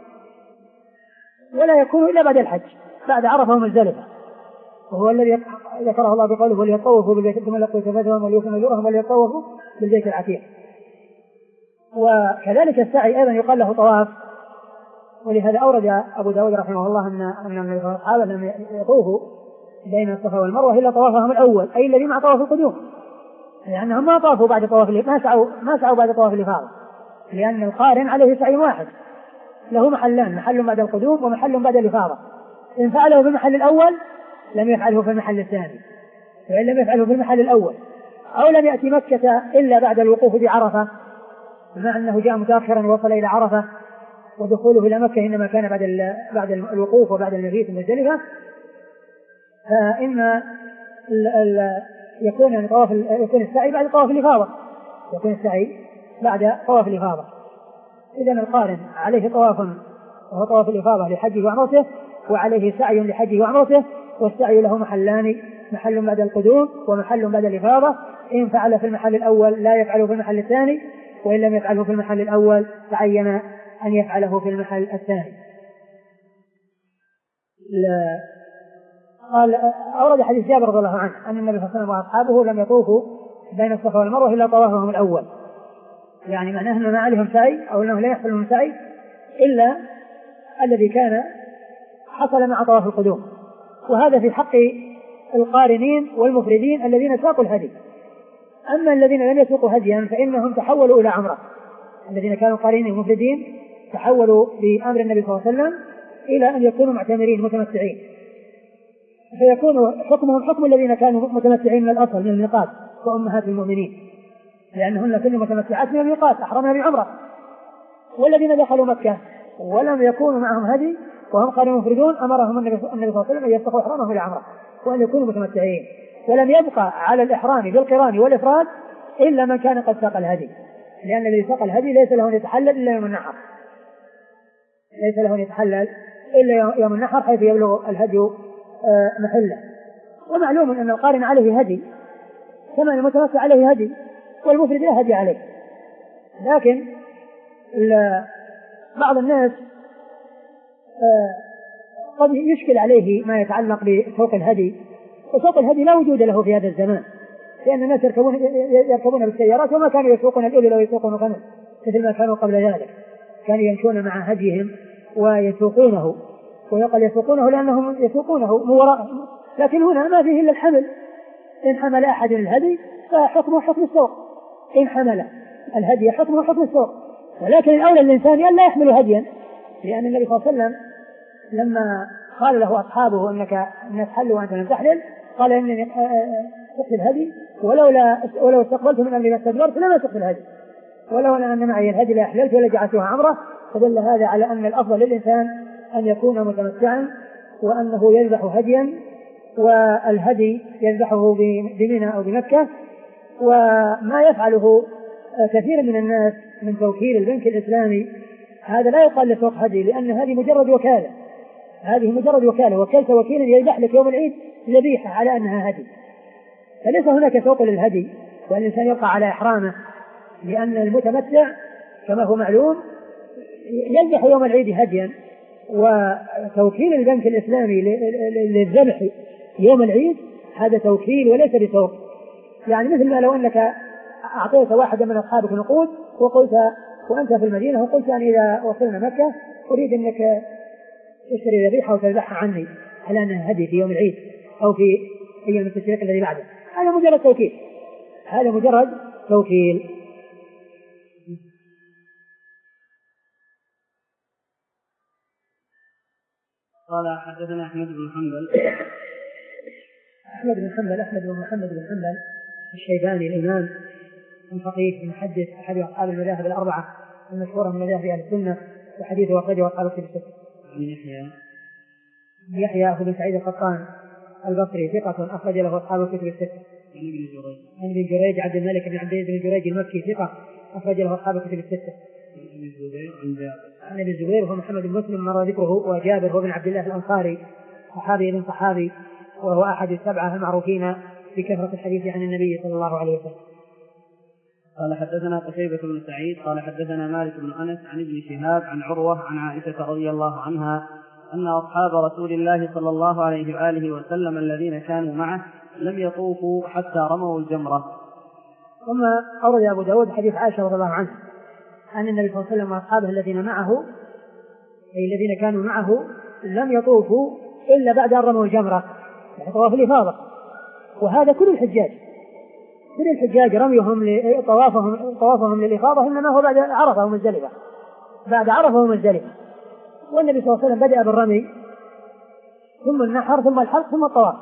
ولا يكون إلا بعد الحج بعد عرفة ومزدلفة، وهو الذي ذكره الله بقوله: وليطوفوا بالبيت ثم لقوا تفاتهم وليكونوا أجورهم وليطوفوا بالبيت العتيق. وكذلك السعي أيضا يقال له طواف، ولهذا أورد أبو داود رحمه الله أن أن الصحابة لم يطوفوا بين الصفا والمروة إلا طوافهم الأول، أي الذي مع طواف القدوم، لأنهم ما طافوا بعد طواف ما سعوا ما سعوا بعد طواف الإفاضة، لأن القارن عليه سعي واحد له محلان، محل بعد القدوم ومحل بعد الإفاضة، إن فعله في المحل الأول لم يفعله في المحل الثاني، وإن لم يفعله في المحل الأول أو لم يأتي مكة إلا بعد الوقوف بعرفة، بمعنى أنه جاء متأخرا ووصل إلى عرفة، ودخوله إلى مكة إنما كان بعد بعد الوقوف وبعد المبيت المزدلفة، فإن ال ال يكون يعني طواف يكون السعي بعد طواف الإفاضة، يكون السعي بعد طواف الإفاضة. إذن القارن عليه طواف وهو طواف الإفاضة لحجه وعمرته، وعليه سعي لحجه وعمرته، والسعي له محلان، محل بعد القدوم ومحل بعد الإفاضة، إن فعل في المحل الأول لا يفعله في المحل الثاني، وإن لم يفعله في المحل الأول تعين أن يفعله في المحل الثاني. قال أورد حديث جابر رضي الله عنه أن النبي صلى الله عليه وسلم وأصحابه لم يطوفوا بين الصفا والمروة إلا طوافهم الأول، يعني معناه أنه ما عليهم سعي أو أنه لا يحصل من سعي إلا الذي كان حصل مع طواف القدوم، وهذا في حق القارنين والمفردين الذين ساقوا الهدي. أما الذين لم يسوقوا هديا فإنهم تحولوا إلى عمرة، الذين كانوا قارنين ومفردين تحولوا بأمر النبي صلى الله عليه وسلم إلى أن يكونوا معتمرين متمتعين، فيكون حكمهم حكم الذين كانوا متمتعين من الأصل من الميقات وأمهات المؤمنين، لأنهن كل متمتعات من الميقات أحرمنا بعمرة. والذين دخلوا مكة ولم يكونوا معهم هدي وهم قارنون مفردون أمرهم النبي صلى الله عليه وسلم أن يفتحوا إحرامهم إلى عمرة وأن يكونوا متمتعين، ولم يبقى على الإحرام بالقران والإفراد إلا من كان قد ساق الهدي، لأن الذي ساق الهدي ليس له أن يتحلل إلا يوم النحر، ليس له أن يتحلل إلا يوم النحر حيث يبلغ الهدي محله. ومعلوم أن القارن عليه هدي كما المتمتع عليه هدي والمفرد لا هدي عليه. لكن بعض الناس قد يشكل عليه ما يتعلق بسوق الهدي، وسوق الهدي لا وجود له في هذا الزمان، لأن الناس يركبون يركبون بالسيارات وما كانوا يسوقون الإبل ويسوقون غنم مثل ما كانوا قبل ذلك، كانوا يمشون مع هديهم ويسوقونه، ويقال يسوقونه لأنهم يسوقونه من وراء. لكن هنا ما فيه إلا الحمل، إن حمل أحد الهدي فحكمه حكم السوق، إن حمل الهدي حكمه حكم السوق. ولكن الأولى الإنسان أن لا يحمل هديا، لأن النبي صلى الله عليه وسلم لما قال له أصحابه أنك أن تحل وأنت لم تحلل قال إنني أخذ الهدي ولولا ولو استقبلت من أمري ما استدبرت لما أخذ الهدي، ولولا أن معي الهدي لأحللت ولا جعلتها عمره. فدل هذا على أن الأفضل للإنسان أن يكون متمتعا وأنه يذبح هديا، والهدي يذبحه بمنى أو بمكة. وما يفعله كثير من الناس من توكيل البنك الإسلامي هذا لا يقال لسوق هدي، لأن هذه مجرد وكالة، هذه مجرد وكالة وكلت وكيل يذبح لك يوم العيد ذبيحة على أنها هدي، فليس هناك سوق للهدي، والإنسان يبقى على إحرامه، لأن المتمتع كما هو معلوم يذبح يوم العيد هديا. وتوكيل البنك الإسلامي للذبح يوم العيد هذا توكيل وليس بسوق. يعني مثل ما لو أنك أعطيت واحدا من أصحابك نقود وقلت وأنت في المدينة وقلت أن إذا وصلنا مكة أريد أنك تشتري ذبيحة وتذبحها عني على أنها هدي في يوم العيد أو في أيام التشريق الذي بعده، هذا مجرد توكيل، هذا مجرد توكيل. قال حدثنا أحمد بن حنبل أحمد بن حنبل أحمد بن محمد بن حنبل الشيباني الإمام الفقيه المحدث أحد أصحاب المذاهب الأربعة المشهورة من مذاهب أهل السنة، وحديثه أخرجه أصحاب الكتب الستة. يحيى يحيى بن سعيد القطان البصري ثقة أخرج له أصحاب الكتب الستة. عن ابن جريج عبد الملك بن عبد بن جريج المكي ثقة أخرج له أصحاب الكتب الستة. عن ابن الزبير وهو محمد بن مسلم مر ذكره، وجابر هو بن عبد الله الأنصاري صحابي بن صحابي، وهو أحد السبعة المعروفين بكثرة الحديث عن النبي صلى الله عليه وسلم. قال حدثنا قتيبة بن سعيد قال حدثنا مالك بن أنس عن ابن شهاب عن عروة عن عائشة رضي الله عنها أن أصحاب رسول الله صلى الله عليه وآله وسلم الذين كانوا معه لم يطوفوا حتى رموا الجمرة. ثم أورد أبو داود حديث عائشة رضي الله عنها أن النبي صلى الله عليه وسلم وأصحابه الذين معه أي الذين كانوا معه لم يطوفوا إلا بعد أن رموا الجمرة، يعني طواف الإفاضة. وهذا كل الحجاج كل الحجاج رميهم لطوافهم طوافهم للإفاضة إنما هو بعد عرفة ومزدلفة بعد عرفة ومزدلفة. والنبي صلى الله عليه وسلم بدأ بالرمي ثم النحر ثم الحلق ثم الطواف.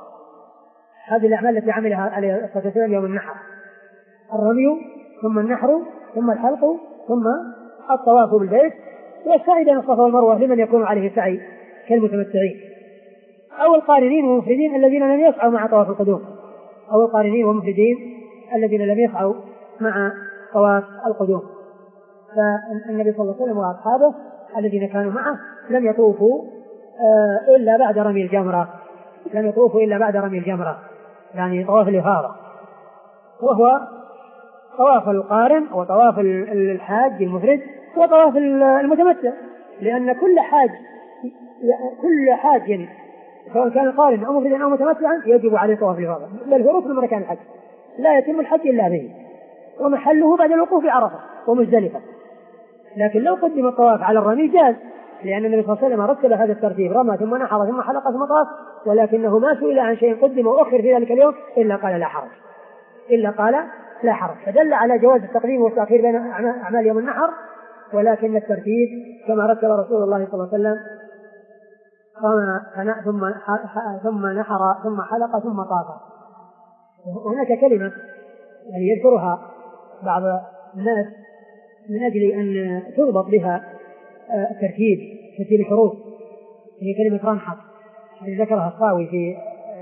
هذه الأعمال التي عملها عليه الصلاة والسلام يوم النحر، الرمي ثم النحر ثم الحلق ثم الطواف بالبيت، والسعي بين الصفا والمروة لمن يكون عليه سعي كالمتمتعين أو القارنين والمفردين الذين لم يسعوا مع طواف القدوم أو القارنين والمفردين الذين لم يسعوا مع طواف القدوم. فالنبي صلى الله عليه وسلم وأصحابه الذين كانوا معه لم يطوفوا إلا بعد رمي الجمرة لم يطوفوا إلا بعد رمي الجمرة يعني طواف الإفاضة، وهو طواف القارن وطواف الحاج المفرد وطواف المتمتع، لأن كل حاج كل حاج سواء كان قارن أو مفردا أو متمتعا يجب عليه طواف الإفاضة، بل هو ركن من أركان الحج لا يتم الحج إلا به، ومحله بعد الوقوف عرفة ومزدلفة. لكن لو قدم الطواف على الرمي جاز، لأن النبي صلى الله عليه وسلم رتب هذا الترتيب، رمى ثم نحر ثم حلق ثم طاف، ولكنه ما سئل عن شيء قدم وأخر في ذلك اليوم إلا قال لا حرج إلا قال لا حرج فدل على جواز التقديم والتأخير بين أعمال يوم النحر، ولكن الترتيب كما رتب رسول الله صلى الله عليه وسلم ثم ثم نحر ثم حلق ثم طاف. هناك كلمة يعني يذكرها بعض الناس من أجل أن تضبط بها الترتيب ترتيب الحروف، هي كلمة رنحط يعني ذكرها الصاوي في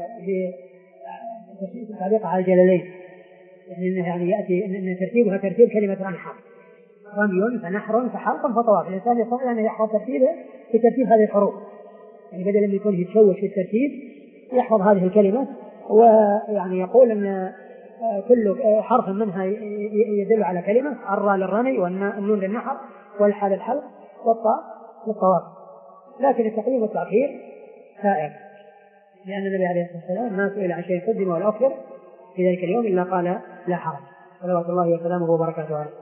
في تعليق على الجلالين، يعني يعني يأتي أن ترتيبها ترتيب كلمة رنحط، رمي فنحر فحلق فطواف. الإنسان يستطيع أن يحفظ ترتيبه في ترتيب هذه الحروف، يعني بدل من يكون يتشوش في الترتيب يحفظ هذه الكلمة، ويعني يقول أن كل حرف منها يدل على كلمة، الراء للرمي والنون للنحر والحاء للحلق والطاء للطواف. لكن التقديم والتأخير سائر، لأن النبي عليه الصلاة والسلام ما سئل عن شيء قدم ولا أخر في ذلك اليوم إلا قال لا حرج، صلوات الله وسلامه وبركاته عليه.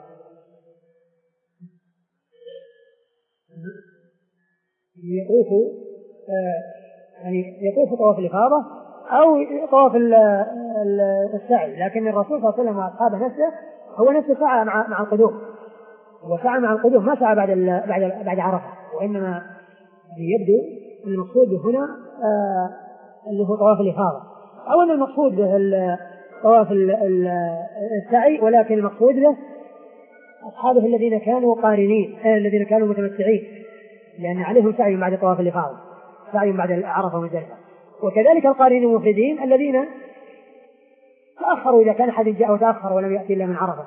يطوف يعني يطوف طواف الإفاضة أو طواف السعي، لكن الرسول صلى الله عليه وسلم وأصحابه نفسه هو نفسه سعى مع مع القدوم، وسعى مع القدوم ما سعى بعد بعد بعد عرفة، وإنما يبدو المقصود هنا آه اللي هو طواف الإفاضة، أو أن المقصود به طواف السعي، ولكن المقصود به أصحابه الذين كانوا قارنين آه الذين كانوا متمتعين، لأن عليهم سعي بعد طواف الإفاضة، سعي بعد عرفة ومزدلفة. وكذلك القارنين المفردين الذين تأخروا إذا كان أحد جاء وتأخر ولم يأتي إلا من عرفة.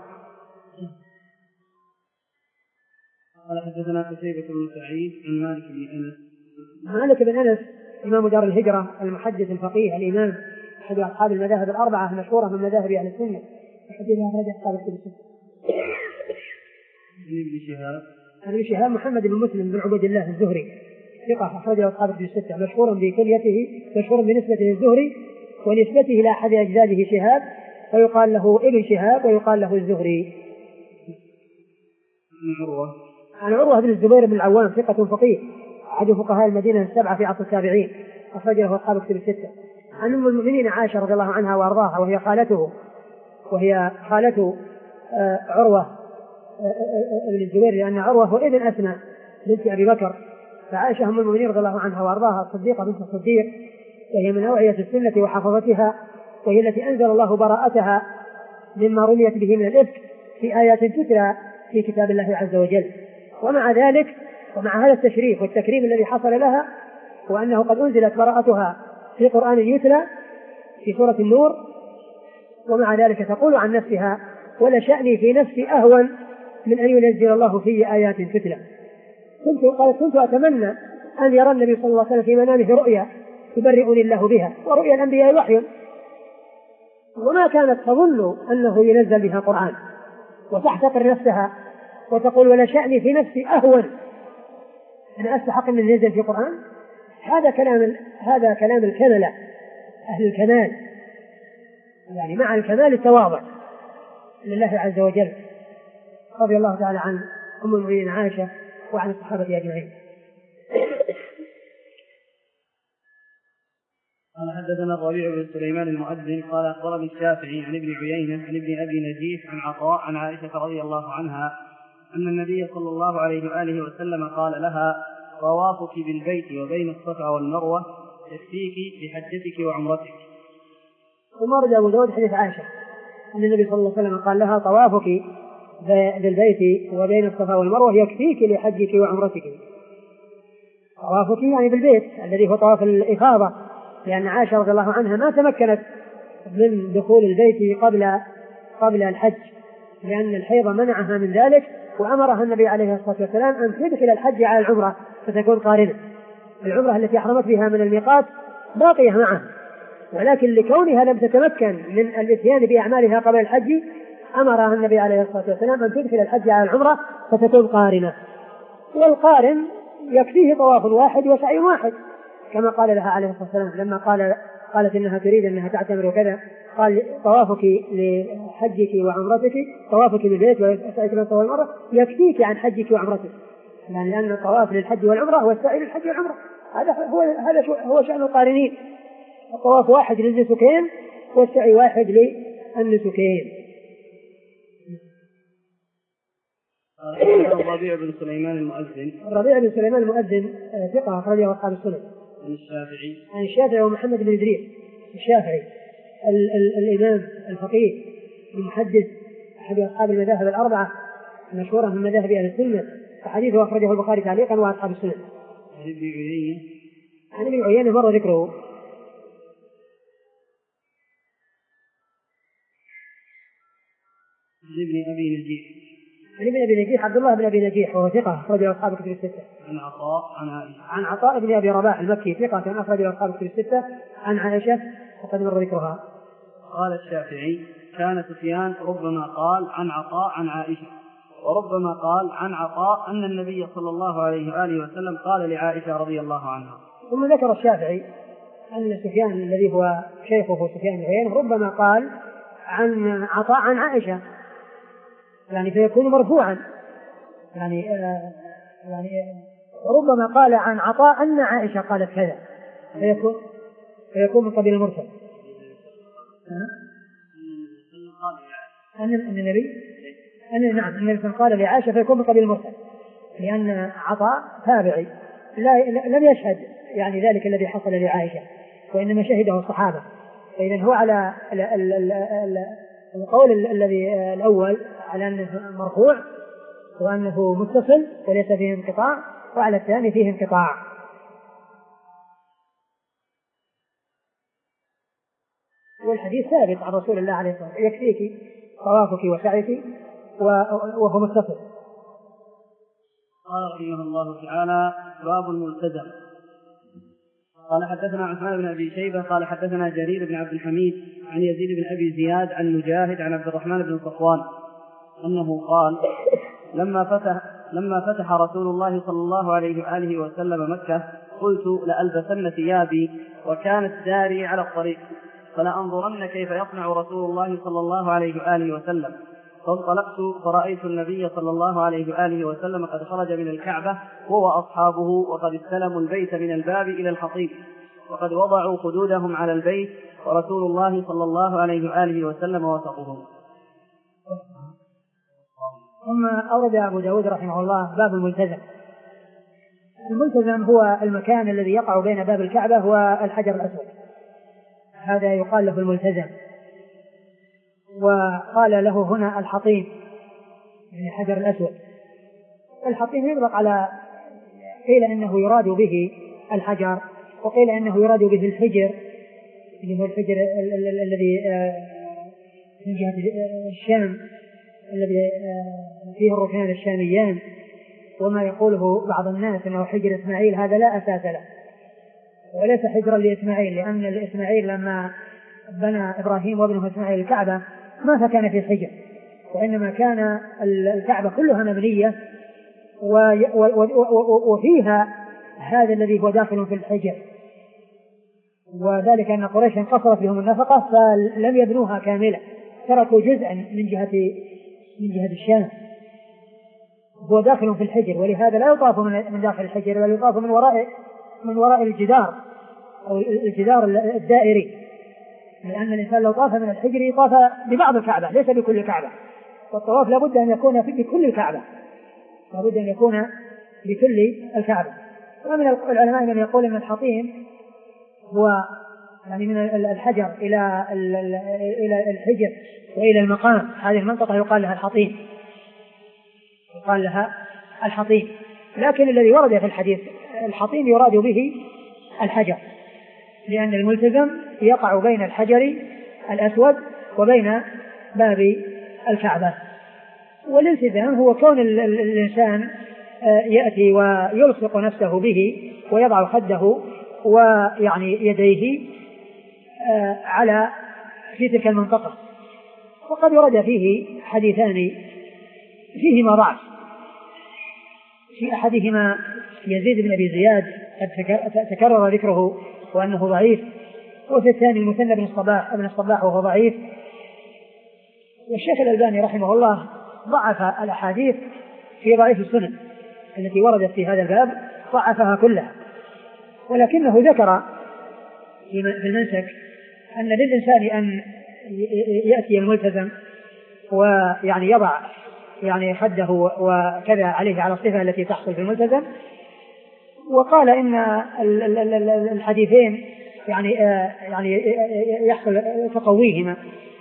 قال حدثنا قتيبة بن سعيد عن مالك بن أنس. مالك بن أنس إمام دار الهجرة المحدث الفقيه الإمام أحد أصحاب المذاهب الأربعة المشهورة من مذاهب أهل السنة، حديثها أخرج أصحاب الكتب الستة. ابن شهاب ابن شهاب محمد بن مسلم بن عبد الله الزهري ثقة أخرجه أصحاب الكتب الستة، مشهور بكليته، مشهور بنسبته الزهري ونسبته إلى أحد أجداده شهاب، فيقال له ابن شهاب ويقال له الزهري. عن عروة عن عروة بن الزبير بن العوام ثقة فقيه أحد فقهاء المدينة السبعة في عصر التابعين، أخرجه أصحاب الكتب الستة. عن أم المؤمنين عائشة رضي الله عنها وأرضاها وهي خالته وهي خالته آه عروة آه بن الزبير، لأن عروة هو ابن أسماء بنت أبي بكر، فعائشة أم المؤمنين رضي الله عنها وأرضاها الصديقة بنت الصديق، وهي من أوعية السنة وحفظتها، وهي التي أنزل الله براءتها مما رميت به من الإفك في آيات تتلى في كتاب الله عز وجل. ومع ذلك ومع هذا التشريف والتكريم الذي حصل لها، وأنه قد أنزلت براءتها في قرآن يتلى في سورة النور، ومع ذلك تقول عن نفسها: ولا شأني في نفسي أهون من أن ينزل الله في آيات تتلى. كنت قالت كنت أتمنى أن يرى النبي صلى الله عليه وسلم في منامه رؤيا يبرئني الله بها، ورؤيا الأنبياء وحي، وما كانت تظن أنه ينزل بها قرآن، وتحتقر نفسها وتقول: ولا شأني في نفسي أهون أنا أستحق أن ينزل في قرآن. هذا كلام هذا كلام الكملة أهل الكمال، يعني مع الكمال التواضع لله عز وجل، رضي الله تعالى عن أم المؤمنين عائشة وعن الصحابة أجمعين. قال حدثنا الربيع بن سليمان المؤذن قال أخبرني الشافعي عن ابن عيينة عن ابن أبي نجيح عن عطاء عن عائشة رضي الله عنها أن النبي صلى الله عليه وآله وسلم قال لها: طوافك بالبيت وبين الصفا والمروة يكفيك لحجتك وعمرتك. ثم رد أبو داود حديث عائشة أن النبي صلى الله عليه وسلم قال لها: طوافك بالبيت وبين الصفا والمروة يكفيك لحجك وعمرتك. طوافك يعني بالبيت الذي هو طواف الإفاضة، لأن عائشة رضي الله عنها ما تمكنت من دخول البيت قبل قبل الحج، لأن الحيض منعها من ذلك، وأمرها النبي عليه الصلاة والسلام أن تدخل الحج على العمرة فتكون قارنة. العمرة التي أحرمت بها من الميقات باقية معها، ولكن لكونها لم تتمكن من الاتيان بأعمالها قبل الحج أمرها النبي عليه الصلاة والسلام أن تدخل الحج على العمرة فتكون قارنة. والقارن يكفيه طواف واحد وسعي واحد، كما قال لها عليه الصلاة والسلام لما قال قالت إنها تريد أنها تعتمر وكذا، قال: طوافك لحجك وعمرتك، طوافك بالبيت وسعيك بين الصفا والمروة يكفيك عن حجك وعمرتك، يعني لأن الطواف للحج والعمرة والسعي للحج والعمرة. هذا هو هذا هو شأن القارنين، الطواف واحد للنسكين والسعي واحد للنسكين. الربيع بن سليمان المؤذن الربيع بن سليمان المؤذن ثقة أخرجه أصحاب السنن. عن الشافعي عن الشافعي ومحمد بن إدريس الشافعي ال- ال- الإمام الفقيه المحدث أحد أصحاب المذاهب الأربعة المشهورة من مذاهب أهل السنة، فحديثه أخرجه البخاري تعليقا وأصحاب السنن. عن ابن عيينة عن ابن عيينة مر ذكره. عن ابن أبي نجيح عن ابن أبي نجيح عبد الله بن أبي نجيح وهو ثقة أخرجه أصحاب الكتب الستة. عن عطاء عن عائشة عن عطاء بن أبي رباح المكي ثقة أخرجه أصحاب الكتب الستة. عن عائشة وقد مر ذكرها. قال الشافعي: كان سفيان ربما قال عن عطاء عن عائشة، وربما قال عن عطاء أن النبي صلى الله عليه وآله وسلم قال لعائشة رضي الله عنها. ثم ذكر الشافعي أن سفيان الذي هو شيخه سفيان بن عيينة ربما قال عن عطاء عن عائشة، يعني فيكون مرفوعا، يعني آه يعني آه ربما قال عن عطاء أن عائشة قالت كذا، فيكون فيكون من قبيل المرسل. أن النبي أن نعم النبي قال لعائشة فيكون من قبيل المرسل، لأن عطاء تابعي لا لم يشهد يعني ذلك الذي حصل لعائشة، وإنما شهده الصحابة. فإذا هو على القول الذي الأول على أنه مرفوع وأنه متصل وليس فيه انقطاع، وعلى الثاني فيه انقطاع. والحديث ثابت عن رسول الله عليه الصلاة والسلام: يكفيك طوافك وسعيك، وهو متصل. قال رحمه الله تعالى: باب الملتزم. قال حدثنا عثمان بن أبي شيبة قال حدثنا جرير بن عبد الحميد عن يزيد بن أبي زياد عن مجاهد عن عبد الرحمن بن صفوان أنه قال: لما فتح لما فتح رسول الله صلى الله عليه وآله وسلم مكة قلت لألبسن ثيابي وكانت داري على الطريق فلأنظرن كيف يصنع رسول الله صلى الله عليه وآله وسلم. فانطلقت فرأيت النبي صلى الله عليه وآله وسلم قد خرج من الكعبة هو وأصحابه، وقد استلموا البيت من الباب إلى الحصيب، وقد وضعوا خدودهم على البيت، ورسول الله صلى الله عليه وآله وسلم وسطهم. ثم أورد أبو داود رحمه الله باب الملتزم. الملتزم هو المكان الذي يقع بين باب الكعبة والحجر الأسود، هذا يقال له الملتزم. وقال له هنا الحطيم، يعني الحجر الأسود. الحطيم يطلق على، قيل إنه يراد به الحجر، وقيل إنه يراد به الحجر، اللي هو الحجر الذي من جهة الشام الذي فيه الركنان الشاميان. وما يقوله بعض الناس أنه حجر إسماعيل هذا لا أساس له، وليس حجرا لإسماعيل، لأن الإسماعيل لما بنى إبراهيم وابنه إسماعيل الكعبة ما فكان في الحجر، وإنما كان الكعبة كلها مبنية وفيها هذا الذي هو داخل في الحجر، وذلك أن قريش انقصرت بهم النفقة فلم يبنوها كاملة، تركوا جزءا من جهة من جهة الشام، هو داخل في الحجر، ولهذا لا يطاف من داخل الحجر بل يطاف من وراء من وراء الجدار أو الجدار الدائري، لأن الإنسان لو طاف من الحجر يطاف ببعض الكعبة ليس بكل الكعبة، والطواف لابد أن يكون بكل الكعبة، لابد أن يكون بكل الكعبة. ومن العلماء من يقول أن الحطيم هو يعني من الحجر إلى إلى الحجر وإلى المقام، هذه المنطقة يقال لها الحطيم، يقال لها الحطيم. لكن الذي ورد في الحديث الحطيم يراد به الحجر، لأن الملتزم يقع بين الحجر الأسود وبين باب الكعبة. والالتزام هو كون الإنسان يأتي ويلصق نفسه به ويضع خده ويعني يديه على في تلك المنطقة. وقد ورد فيه حديثان فيهما ضعف، في أحدهما يزيد بن أبي زياد قد تكرر ذكره وأنه ضعيف، وفي الثاني المثنى بن الصباح ابن الصباح وهو ضعيف. والشيخ الألباني رحمه الله ضعف الأحاديث في ضعيف السنن التي وردت في هذا الباب، ضعفها كلها، ولكنه ذكر في المنسك أن للإنسان أن يأتي الملتزم ويعني يضع يعني خده وكذا عليه على الصفة التي تحصل في الملتزم. وقال إن الحديثين يعني يعني يحصل تقويهما،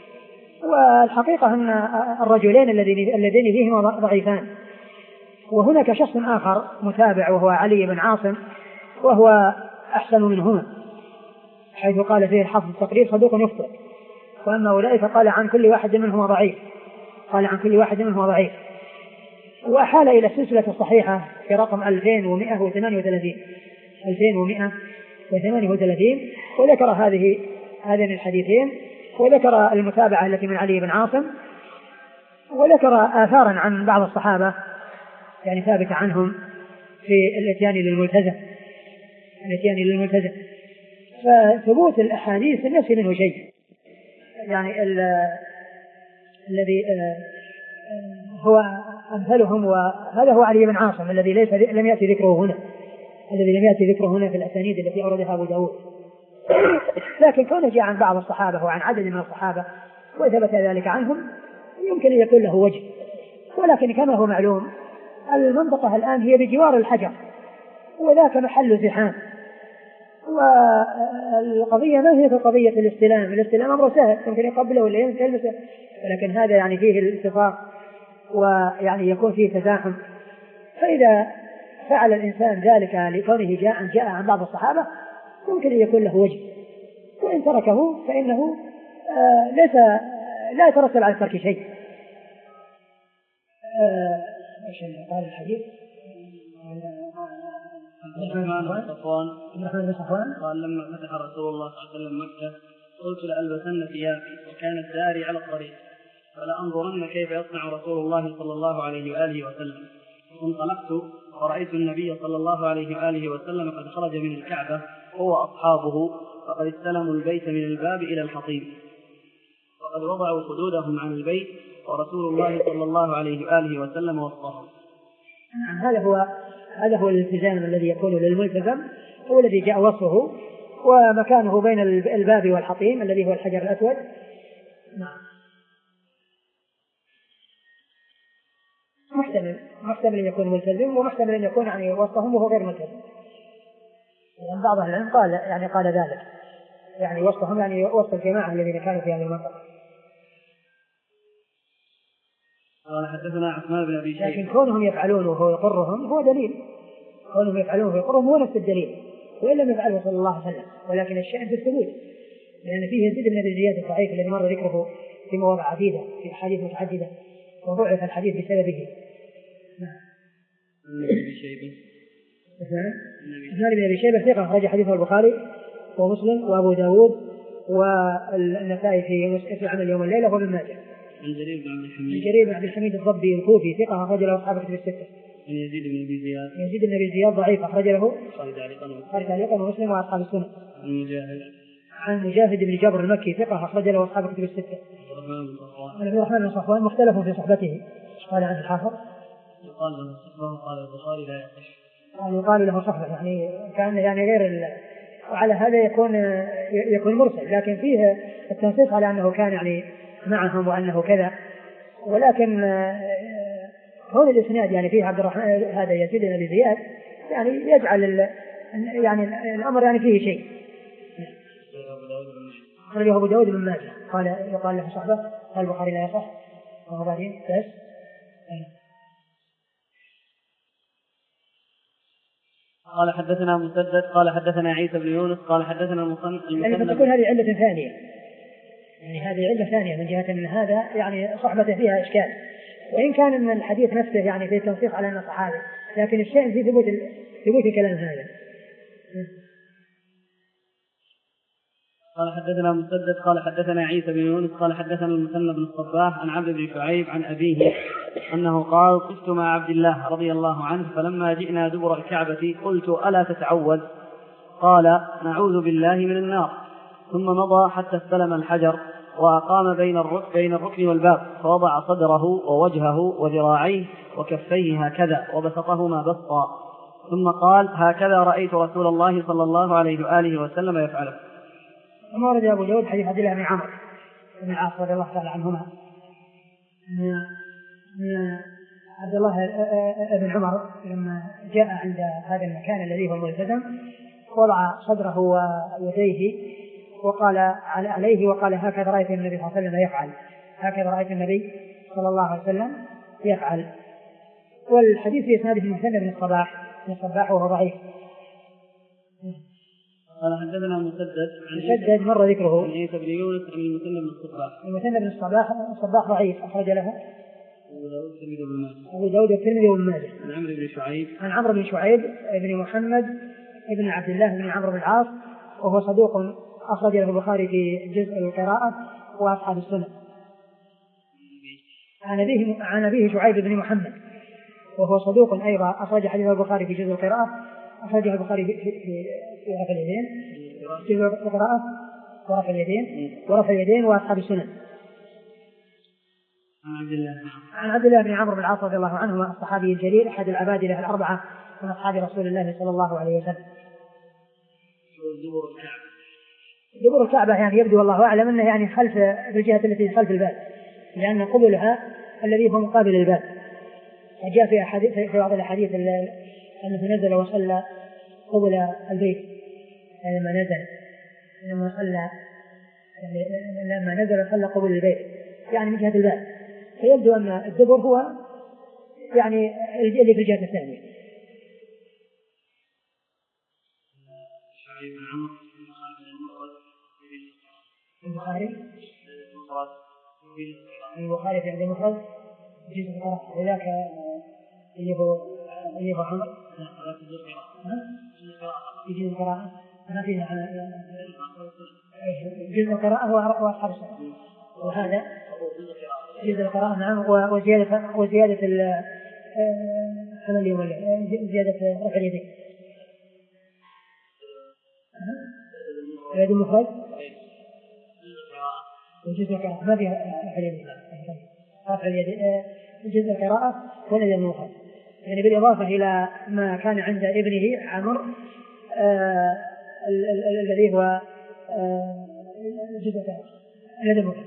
والحقيقة أن الرجلين اللذين فيهما ضعيفان. وهناك شخص آخر متابع وهو علي بن عاصم وهو أحسن منهما، حيث قال فيه الحافظ التقريب صدوق يخطئ، وأما أولئك قال عن كل واحد منهما ضعيف، قال عن كل واحد منهما ضعيف. وأحال إلى السلسلة الصحيحة في رقم ألفين ومئة وثمانية وثلاثين ألفين ومئة وثمانية وثلاثين، وذكر هذه هذين الحديثين وذكر المتابعة التي من علي بن عاصم، وذكر آثارا عن بعض الصحابة يعني ثابتة عنهم في الاتيان للملتزم الاتيان للملتزم فثبوت الأحاديث ليس منه شيء. يعني الذي هو أمثلهم وهذا هو علي بن عاصم الذي ليس لم يأتي ذكره هنا الذي لم يأتي ذكره هنا في الأسانيد التي أوردها أبو داود، لكن كونه جاء عن بعض الصحابة وعن عدد من الصحابة وثبت ذلك عنهم يمكن أن يكون له وجه. ولكن كما هو معلوم المنطقة الآن هي بجوار الحجر وذاك محل زحام، والقضية ما هي قضية الاستلام. الاستلام أمر سهل يمكن يقبله ولا يلمسه، ولكن هذا يعني فيه الاتفاق ويعني يكون فيه تزاحم. فإذا فعل الإنسان ذلك لكونه جاء جاء عن بعض الصحابة ممكن أن يكون له وجه، وإن تركه فإنه آه ليس لا يترتب على ترك شيء. ايش اللي قال الحديث؟ الرحمن بن صفوان الرحمن بن صفوان قال لما فتح رسول الله صلى الله عليه وسلم مكة قلت لألبسن ثيابي وكانت داري على الطريق فلأنظرن كيف يصنع رسول الله صلى الله عليه وآله وسلم. انطلقت ورأيت النبي صلى الله عليه وآله وسلم قد خرج من الكعبة هو وأصحابه فقد استلموا البيت من الباب إلى الحطيم وقد وضعوا خدودهم عن البيت ورسول الله صلى الله عليه وآله وسلم وسطهم. هذا هو هذا هو الالتزام الذي يكون للملتزم، هو الذي جاء وصفه، ومكانه بين الباب والحطيم الذي هو الحجر الأسود. نعم. محتمل محتمل أن يكون ملتزم ومحتمل أن يكون يعني وصفهم وهو غير ملتزم. يعني بعض العلماء قال يعني قال ذلك يعني وصفهم يعني وصف الجماعة الذين كانوا في هذه المنطقة. قال حدثنا عثمان بن أبي شيبة. لكن كونهم يفعلون وهو يقرهم هو دليل، كونهم يفعلون وهو يقرهم هو نفس الدليل، وإن لم يفعله صلى الله عليه وسلم. ولكن الشأن في الثبوت، لأن فيه يزيد بن أبي زياد الضعيف الذي مر ذكره في مواضع عديدة في أحاديث متعددة وضعف الحديث بسببه. ابن أبي شيبة عثمان بن أبي شيبة ثقة أخرج حديثه البخاري ومسلم وأبو داود والنسائي في في عمل يوم الليلة وابن ماجه. عن جرير بن عبد الحميد جرير بن عبد الحميد الضبي الكوفي ثقة أخرج له أصحاب الكتب الستة. عن يزيد بن أبي زياد يزيد بن أبي زياد ضعيف أخرج له البخاري تعليقا ومسلم وأصحاب السنة. عن مجاهد عن مجاهد بن جبر المكي ثقة أخرج له أصحاب الكتب الستة. عن عبد الرحمن بن صفوان مختلف في صحبته. قال عن الحافظ يقال له صحبه قال البخاري لا يصح. يعني يقال له صحبه يعني كان يعني غير ال... وعلى هذا يكون يكون مرسل، لكن فيه التنصيص على أنه كان يعني معهم وأنه كذا. ولكن هون الإسناد يعني فيه عبد الرحمن هذا يزيد بن أبي زياد يعني يجعل ال... يعني الأمر يعني فيه شيء. أخرجه أبو داود بن ماجه قال يقال له صحبه قال البخاري لا يصح وهو بعدين بس. قال حدثنا مسدد قال حدثنا عيسى بن يونس قال حدثنا المصنف. يعني فتكون هذه علة ثانية، يعني هذه علة ثانية من جهة من هذا يعني صحبته فيها إشكال، وإن كان من الحديث نفسه يعني في تنصيص على أنه صحابي، لكن الشيء في ثبوت ثبوت الكلام هذا. قال حدثنا مسدد قال حدثنا عيسى بن يونس قال حدثنا المثنى بن الصباح عن عبد بن شعيب عن أبيه أنه قال قفت مع عبد الله رضي الله عنه فلما جئنا دبر الكعبة قلت ألا تتعوذ؟ قال نعوذ بالله من النار. ثم مضى حتى استلم الحجر وأقام بين الركن, بين الركن والباب فوضع صدره ووجهه وذراعيه وكفيه هكذا وبسطهما بسطا ثم قال هكذا رأيت رسول الله صلى الله عليه وآله وسلم يفعله. ثم ورد أبو داود حديث عبد الله بن عمرو بن العاص رضي الله تعالى عنهما من عبد الله بن عمر لما جاء عند هذا المكان الذي هو الملتزم وضع صدره ويديه وقال عليه وقال هكذا رأيت النبي صلى الله عليه وسلم يفعل هكذا رأيت النبي صلى الله عليه وسلم يفعل. والحديث في إسناده المثنى بن الصباح بن الصباح وهو ضعيف. قال حدثنا مسدد مسدد مر ذكره عن عيسى بن يونس عن المثنى بن الصباح. المثنى بن الصباح الصباح ضعيف أخرج له أبو داود والترمذي وابن ماجه. عن عمرو بن شعيب عن عمرو بن شعيب بن محمد بن عبد الله بن عمرو بن العاص وهو صدوق أخرج له البخاري في جزء القراءة وأصحاب السنن. عن أبيه عن أبيه شعيب بن محمد وهو صدوق أيضا، أخرج حديث البخاري في جزء القراءة، أخرج البخاري في في في رفع اليدين، جزء القراءة ورفع اليدين ورفع اليدين وأصحاب السنن. عن عبد الله بن عمرو بن العاص رضي الله عنهما الصحابي الجليل أحد العبادلة الأربعة من أصحاب رسول الله صلى الله عليه وسلم. دبر الكعبة يعني يبدو والله أعلم أنه يعني خلف بالجهة التي خلف الباب، لأن قبلها الذي هو مقابل الباب. وجاء في أحاديث في بعض الأحاديث أنه نزل وصلى قبل البيت لما نزل لما صلى لما نزل وصلى قبل البيت يعني من جهة الباب، فيبدو أن الدبر هو يعني اللي في الجهة الثانية. البخاري البخاري في عند المفرد جزء القراءة وذاك اللي هو اللي هو عمر في جزء القراءة ما فيها جزء القراءة هو أصحاب السنة، وهذا جزء القراءة نعم وزيادة وزيادة الحمل ولا زيادة رفع اليدين. هذا المفرد وجزء القراءة ما فيها رفع اليدين، رفع اليدين جزء القراءة ولا المفرد، يعني بالإضافة إلى ما كان عند ابنه عمرو الذي هو جزء القراءة هذا المفرد.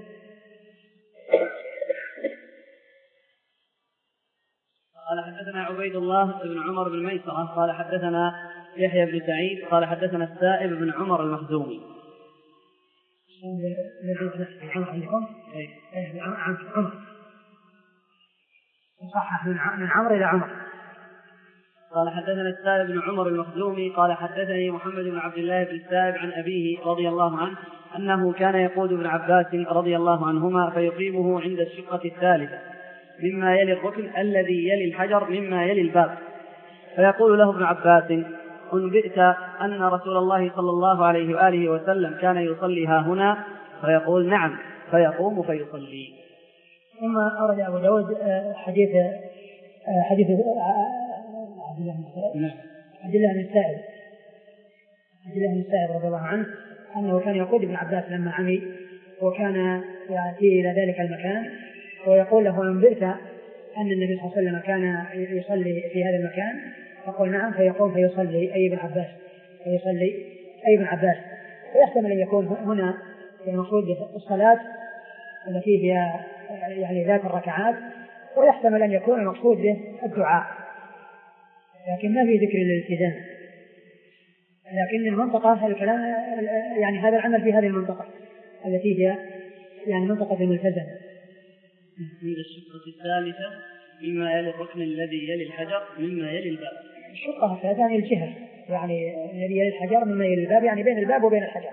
قال حدثنا عبيد الله بن عمر بن ميسرة قال حدثنا يحيى بن سعيد قال حدثنا السائب بن عمر المخزومي. صح من عمر إلى عمر. قال حدثنا السائب بن عمر المخزومي قال حدثني محمد بن عبد الله بن السائب عن أبيه رضي الله عنه أنه كان يقود ابن عباس رضي الله عنهما فيقيمه عند الشقة الثالثة مما يلي الركن الذي يلي الحجر مما يلي الباب، فيقول له ابن عباس: أنبئت أن رسول الله صلى الله عليه وآله وسلم كان يصلي ها هنا؟ فيقول: نعم، فيقوم فيصلي. ثم أورد أبو داود حديث حديث عبد الله بن السائب عبد الله بن السائب رضي الله عنه أنه كان يقود ابن عباس لما عمي وكان يأتي إلى ذلك المكان ويقول له: أنبئت أن النبي صلى الله عليه وسلم كان يصلي في هذا المكان؟ فقال: نعم، فيقوم فيصلي أي ابن عباس فيصلي أي ابن عباس. ويحتمل أن يكون هنا المقصود الصلاة التي هي يعني ذات الركعات، ويحتمل أن يكون المقصود به الدعاء، لكن ما في ذكر الالتزام، لكن المنطقة الكلام يعني هذا العمل في هذه المنطقة التي هي يعني منطقة الملتزمة. من الشقة الثالثة مما يلي الركن الذي يلي الحجر مما يلي الباب. الشقة الثالثة يعني الجهة، يعني الذي يلي الحجر مما يلي الباب، يعني بين الباب وبين الحجر.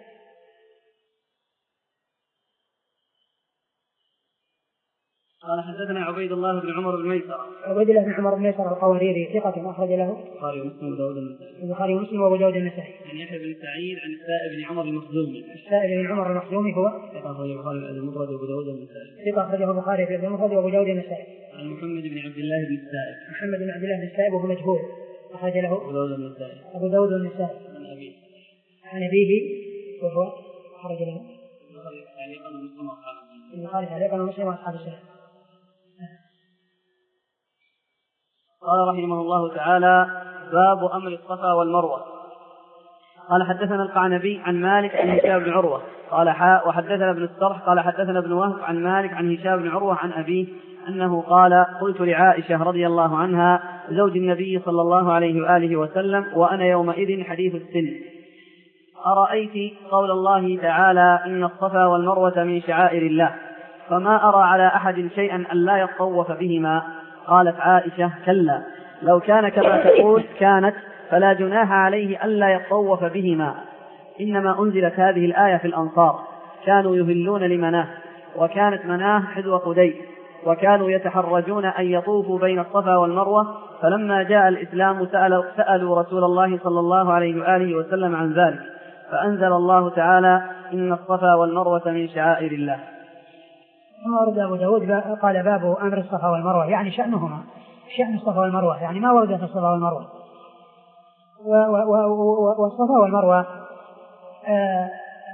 قال حدثنا عبيد الله بن عمر بن ميسرة. عبيد الله بن عمر بن ميسرة القواريري ثقة أخرج له البخاري ومسلم وداود النسائي. البخاري ومسلم وأبو داود النسائي. عن يحيى بن سعيد عن السائب بن عمر المخزومي. السائب بن عمر المخزومي هو ثقة أخرجه البخاري في المفرد وأبو داود النسائي. ثقة أخرجه البخاري في المفرد وأبو داود النسائي. عن محمد بن عبد الله بن السائب. محمد بن عبد الله بن السائب وهو مجهول أخرج له أبو داود النسائي. أبو داود النسائي. عن أبيه. عن أبيه وهو أخرج له البخاري تعليقا ومسلم وأصحاب السنة. البخاري تعليقا ومسلم وأصحاب السنة. قال رحمه الله تعالى: باب أمر الصفا والمروة. قال حدثنا القعنبي عن مالك عن هشام بن عروة قال حاء وحدثنا ابن الصرح قال حدثنا ابن وهب عن مالك عن هشام بن عروة عن أبيه أنه قال: قلت لعائشة رضي الله عنها زوج النبي صلى الله عليه وآله وسلم وأنا يومئذ حديث السن: أرأيت قول الله تعالى: إن الصفا والمروة من شعائر الله، فما أرى على أحد شيئا أن لا يطوف بهما. قالت عائشة: كلا، لو كان كما تقول كانت، فلا جناح عليه ألا يطوف بهما، إنما أنزلت هذه الآية في الأنصار، كانوا يهلون لمناه، وكانت مناه حذو قدي، وكانوا يتحرجون أن يطوفوا بين الصفا والمروة، فلما جاء الإسلام سألوا, سألوا رسول الله صلى الله عليه وآله وسلم عن ذلك، فأنزل الله تعالى: إن الصفا والمروة من شعائر الله. ثم ورد أبو داود قال باب أمر الصفا والمروة، يعني شأنهما، شأن الصفا والمروة، يعني ما ورد في الصفا والمروة. والصفا والمروة آه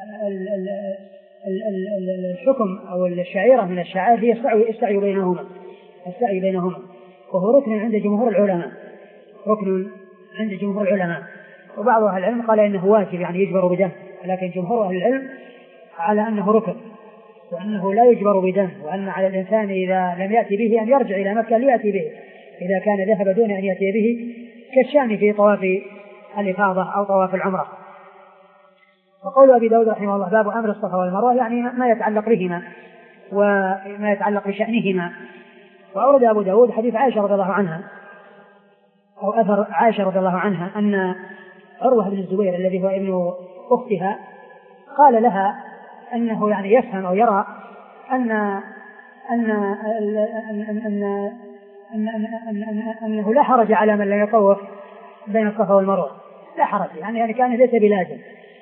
الحكم أو الشعيرة من الشعائر هي السعي بينهما، السعي بينهما، وهو ركن عند جمهور العلماء، ركن عند جمهور العلماء. وبعض أهل العلم قال إنه واجب يعني يجبر بدم، لكن جمهور أهل العلم على أنه ركن وأنه لا يجبر بدم، وأن على الإنسان إذا لم يأتي به أن يرجع إلى مكة ليأتي به إذا كان ذهب دون أن يأتي به، كالشأن في طواف الإفاضة أو طواف العمرة. وقول أبي داود رحمه الله باب أمر الصفا والمروة، يعني ما يتعلق بهما وما يتعلق بشأنهما. وأورد أبو داود حديث عائشة رضي الله عنها أو أثر عائشة رضي الله عنها أن عروة بن الزبير الذي هو ابن أختها قال لها أنه يعني يفهم أو يرى أن أن أن أن أنه لا حرج على من لا يطوف بين الصفا والمروة، لا حرج، يعني يعني كان ليس بلازم،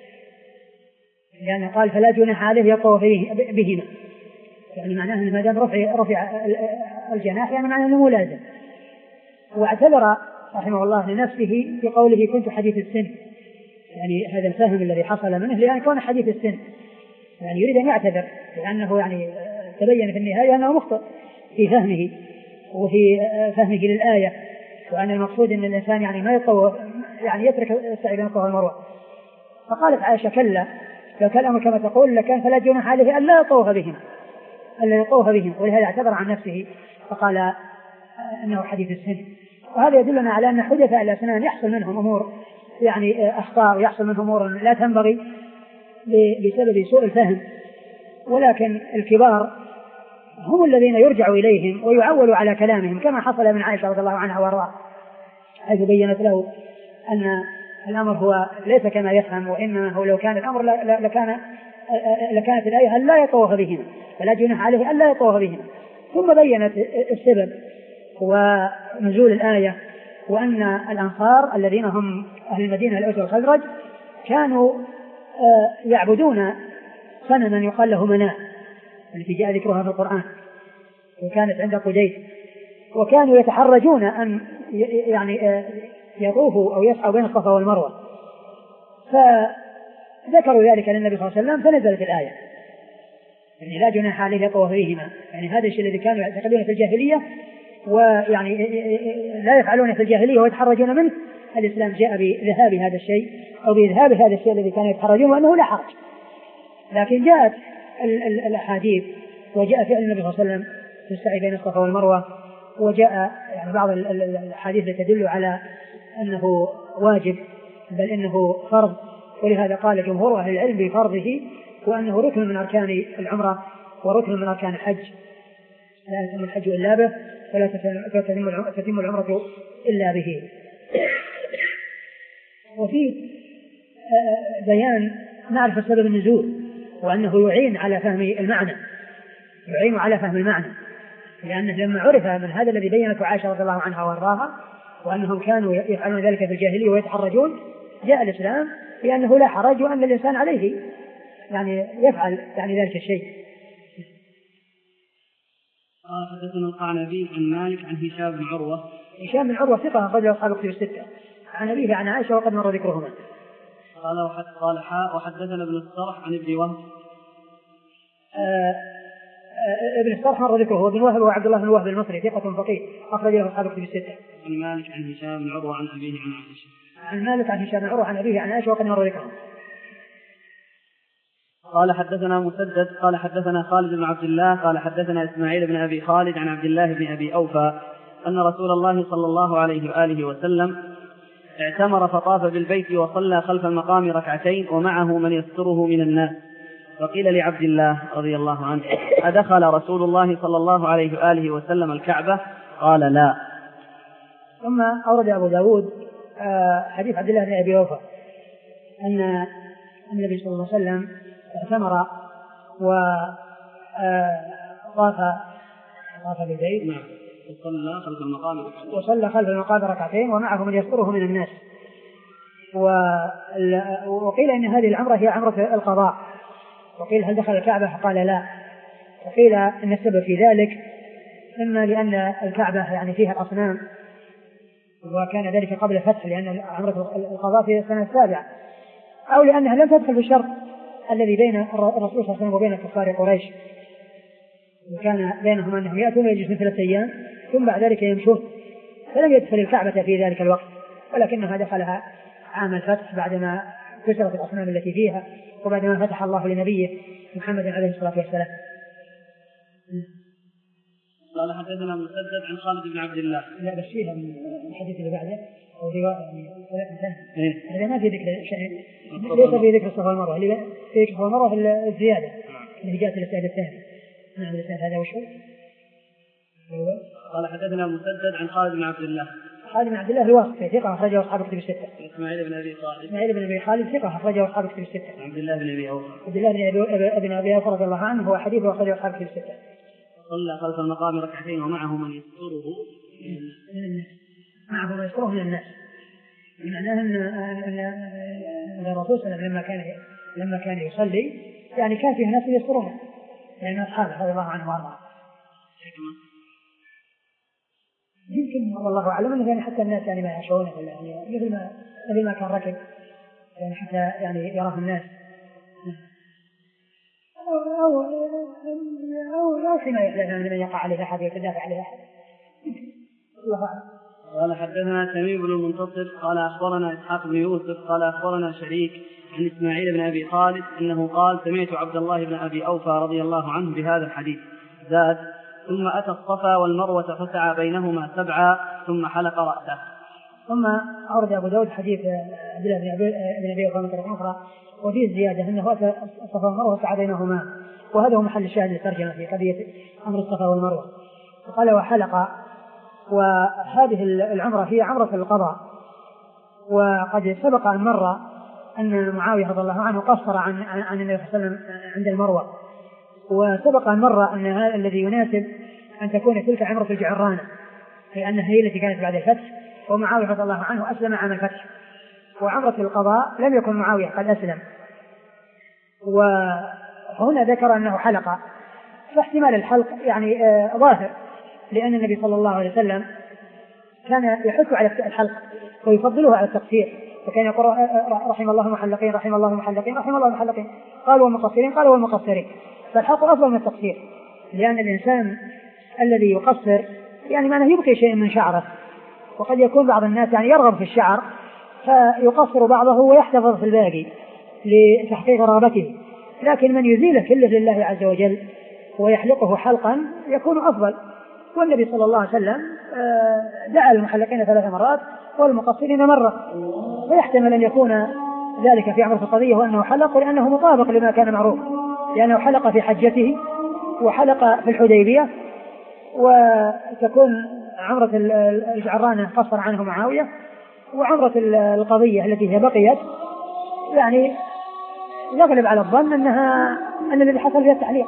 يعني قال فلا جناح عليه يطوف بهما، يعني معناه أن ما دام رفع رفع الجناح يعني معناه أنه لازم. واعتذر رحمه الله لنفسه بقوله كنت حديث السن، يعني هذا الفهم الذي حصل منه لأن كان حديث السن، يعني يريد أن يعتذر لأنه يعني تبين في النهاية أنه مخطئ في فهمه وفي فهمه للآية، وأن المقصود أن الإنسان يعني ما يطوف يعني يترك السعي بين الصفا والمروة. فقالت عائشة كلا لو كان الأمر كما تقول لكان فلا جناح عليه ألا يطوف بهم ألا يطوف بهم ولهذا اعتذر عن نفسه فقال أنه حديث السن. وهذا يدلنا على أن حدثاء الأسنان يحصل منهم أمور يعني أخطاء ويحصل منهم أمور لا تنبغي بسبب سوء الفهم، ولكن الكبار هم الذين يرجع إليهم ويعول على كلامهم كما حصل من عائشة رضي الله عنها وارضاها، حيث بينت له أن الأمر هو ليس كما يفهم، وإنما هو لو كان الأمر لكان لكانت الآية أن لا يطوف بهما فلا جناح عليه أن لا يطوف بهما، ثم بينت السبب ونزول الآية وأن الأنصار الذين هم أهل المدينة الأوس والخزرج كانوا يعبدون صنما يقال له مناة التي جاء ذكرها في القرآن وكانت عند قديد، وكانوا يتحرجون أن يعني يطوفوا أو يسعوا بين الصفا والمروة، فذكروا ذلك للنبي صلى الله عليه وسلم فنزلت الآية يعني لا جناح عليه يطوف بهما، يعني هذا الشيء الذي كانوا يعتقدون في الجاهلية ويعني لا يفعلون في الجاهلية ويتحرجون منه، الإسلام جاء بذهاب هذا الشيء أو بإذهاب هذا الشيء الذي كانوا يتحرجون وأنه لا حرج. لكن جاءت الأحاديث وجاء فعل النبي صلى الله عليه وسلم في السعي بين الصفا والمروة، وجاء يعني بعض الأحاديث التي تدل على أنه واجب بل إنه فرض، ولهذا قال جمهور أهل العلم بفرضه وأنه ركن من أركان العمرة وركن من أركان الحج، لا يتم الحج إلا به ولا تتم العمرة إلا به. وفي بيان معرفة سبب النزول وأنه يعين على فهم المعنى، يعين على فهم المعنى، لأنه لما عرف من هذا الذي بينته عائشة رضي الله عنها وارضاها وأنهم كانوا يفعلون ذلك في الجاهلية ويتحرجون، جاء الإسلام بأنه لا حرج وأن الإنسان عليه يعني يفعل يعني ذلك الشيء. قال حدثنا القعنبي عن مالك عن هشام بن عروة. هشام بن عروة ثقة أخرج أصحاب الكتب الستة، عن أبيه عن عائشة وقد مر ذكرهما. قال قال حاء وحدثنا ابن الصرح عن ابن وهب. آه ابن الصرح مر ذكره، وابن وهب وعبد الله بن وهب المصري ثقة فقيه أخرج له أصحاب الكتب الستة. عن مالك عن هشام بن عروة عن أبيه عن عائشة. عن مالك عن هشام بن عروة عن أبيه عن عائشة وقد مر ذكره. قال حدثنا مسدد قال حدثنا خالد بن عبد الله قال حدثنا إسماعيل بن أبي خالد عن عبد الله بن أبي أوفى أن رسول الله صلى الله عليه وآله وسلم اعتمر فطاف بالبيت وصلى خلف المقام ركعتين ومعه من يستره من الناس، فقيل لعبد الله رضي الله عنه أدخل رسول الله صلى الله عليه وآله وسلم الكعبة؟ قال لا. ثم أورد أبو داود حديث عبد الله بن أبي أوفى أن النبي صلى الله عليه وسلم اعتمر وطاف طاف بالبيت وصلى خلف المقام وصلى خلف المقام ركعتين ومعه من يستره من الناس، وقيل إن هذه العمرة هي عمرة القضاء وقيل هل دخل الكعبة؟ قال لا. وقيل إن السبب في ذلك إما لأن الكعبة يعني فيها الأصنام، وكان ذلك قبل الفتح لأن عمرة القضاء في السنة السابعة، أو لأنها لم تدخل في الشرط الذي بين الرسول صلى الله عليه وسلم وبين كفار قريش، وكان بينهم أنهم يأتون ويجلسون ثلاثة أيام ثم بعد ذلك يمشون، فلم يدخل الكعبة في ذلك الوقت، ولكنها دخلها عام الفتح بعدما كسرت الأصنام التي فيها وبعدما فتح الله لنبيه محمد عليه الصلاة والسلام. قال حدثنا مسدد عن خالد بن عبد الله. لا بس فيها من الحديث اللي بعده أو رواية يعني ثلاثة ثانية هذا ما في ذكر شيء، ليس في ذكر الصفا والمروة، اللي في الصفا والمروة في الزيادة اللي جاءت الإسناد الثاني. نعم الإسناد هذا وشو؟ قال حدثنا مسدد عن خالد بن عبد الله. خالد بن عبد الله الواسطي ثقة أخرجه أصحاب كتب الستة. إسماعيل بن أبي خالد. إسماعيل بن أبي خالد ثقة أخرجه أصحاب كتب الستة. عبد الله بن أبي أوفى. عبد الله بن أبي أوفى رضي الله عنه هو حديث أخرجه أصحاب كتب الستة. صلى خلف المقام ركعتين ومعه من يستره من الناس. معه من يستره من الناس. معناه أن الرسول صلى الله عليه وسلم لما كان لما كان يصلي يعني كان فيه ناس يسترونه لأن يعني أصحابه رضي الله عنه وأرضاه. يمكن والله أعلم أنه يعني حتى الناس يعني ما يشعرونه ولا يعني مثل ما مثل ما كان ركب يعني حتى يعني يراه الناس أو أو أو لا فيما يحدث من يقع عليه أحد ويتدافع عليه أحد. الله أعلم. قال حدثنا تميم بن المنتصر قال أخبرنا إسحاق بن يوسف قال أخبرنا شريك عن إسماعيل بن أبي خالد أنه قال سمعت عبد الله بن أبي أوفى رضي الله عنه بهذا الحديث زاد ثم أتى الصفا والمروة فسعى بينهما سبعا ثم حلق رأسه. ثم أورد أبو داود حديث عبد الله بن أبي أوفى مرة أخرى وفيه الزيادة أنه أتى الصفا والمروة فسعى بينهما، وهذا هو محل الشاهد للترجمة في قضية أمر الصفا والمروة. وقال وحلق، وهذه العمرة هي عمرة القضاء، وقد سبق أن مر أن معاوية رضي الله عنه قصر عن عن النبي صلى الله عليه وسلم عند المروة، وسبق أن مر أن هذا الذي يناسب أن تكون تلك عمرة الجعرانة لأنها هي التي كانت بعد الفتح، ومعاوية رضي الله عنه أسلم عام الفتح، وعمرة القضاء لم يكن معاوية قد أسلم، وهنا ذكر أنه حلق، فاحتمال الحلق يعني آه ظاهر لأن النبي صلى الله عليه وسلم كان يحث على الحلق ويفضله على التقصير، وكان يقول رحم الله المحلقين رحم الله المحلقين رحم الله المحلقين، قالوا والمقصرين قالوا والمقصرين، فالحلق أفضل من التقصير، لأن الإنسان الذي يقصر يعني معناه يبقي شيء من شعره، وقد يكون بعض الناس يعني يرغب في الشعر فيقصر بعضه ويحتفظ في الباقي لتحقيق رغبته، لكن من يزيله كله لله عز وجل ويحلقه حلقا يكون أفضل. والنبي صلى الله عليه وسلم دعا المحلقين ثلاث مرات والمقصرين مرة، ويحتمل أن يكون ذلك في عمرة القضية وأنه حلق لأنه مطابق لما كان معروف، لأنه حلق في حجته وحلق في الحديبية، وتكون عمرة الجعرانة قصر عنه معاوية، وعمرة القضية التي هي بقيت يعني يغلب على الظن أنها أن الذي حصل فيها التحليق.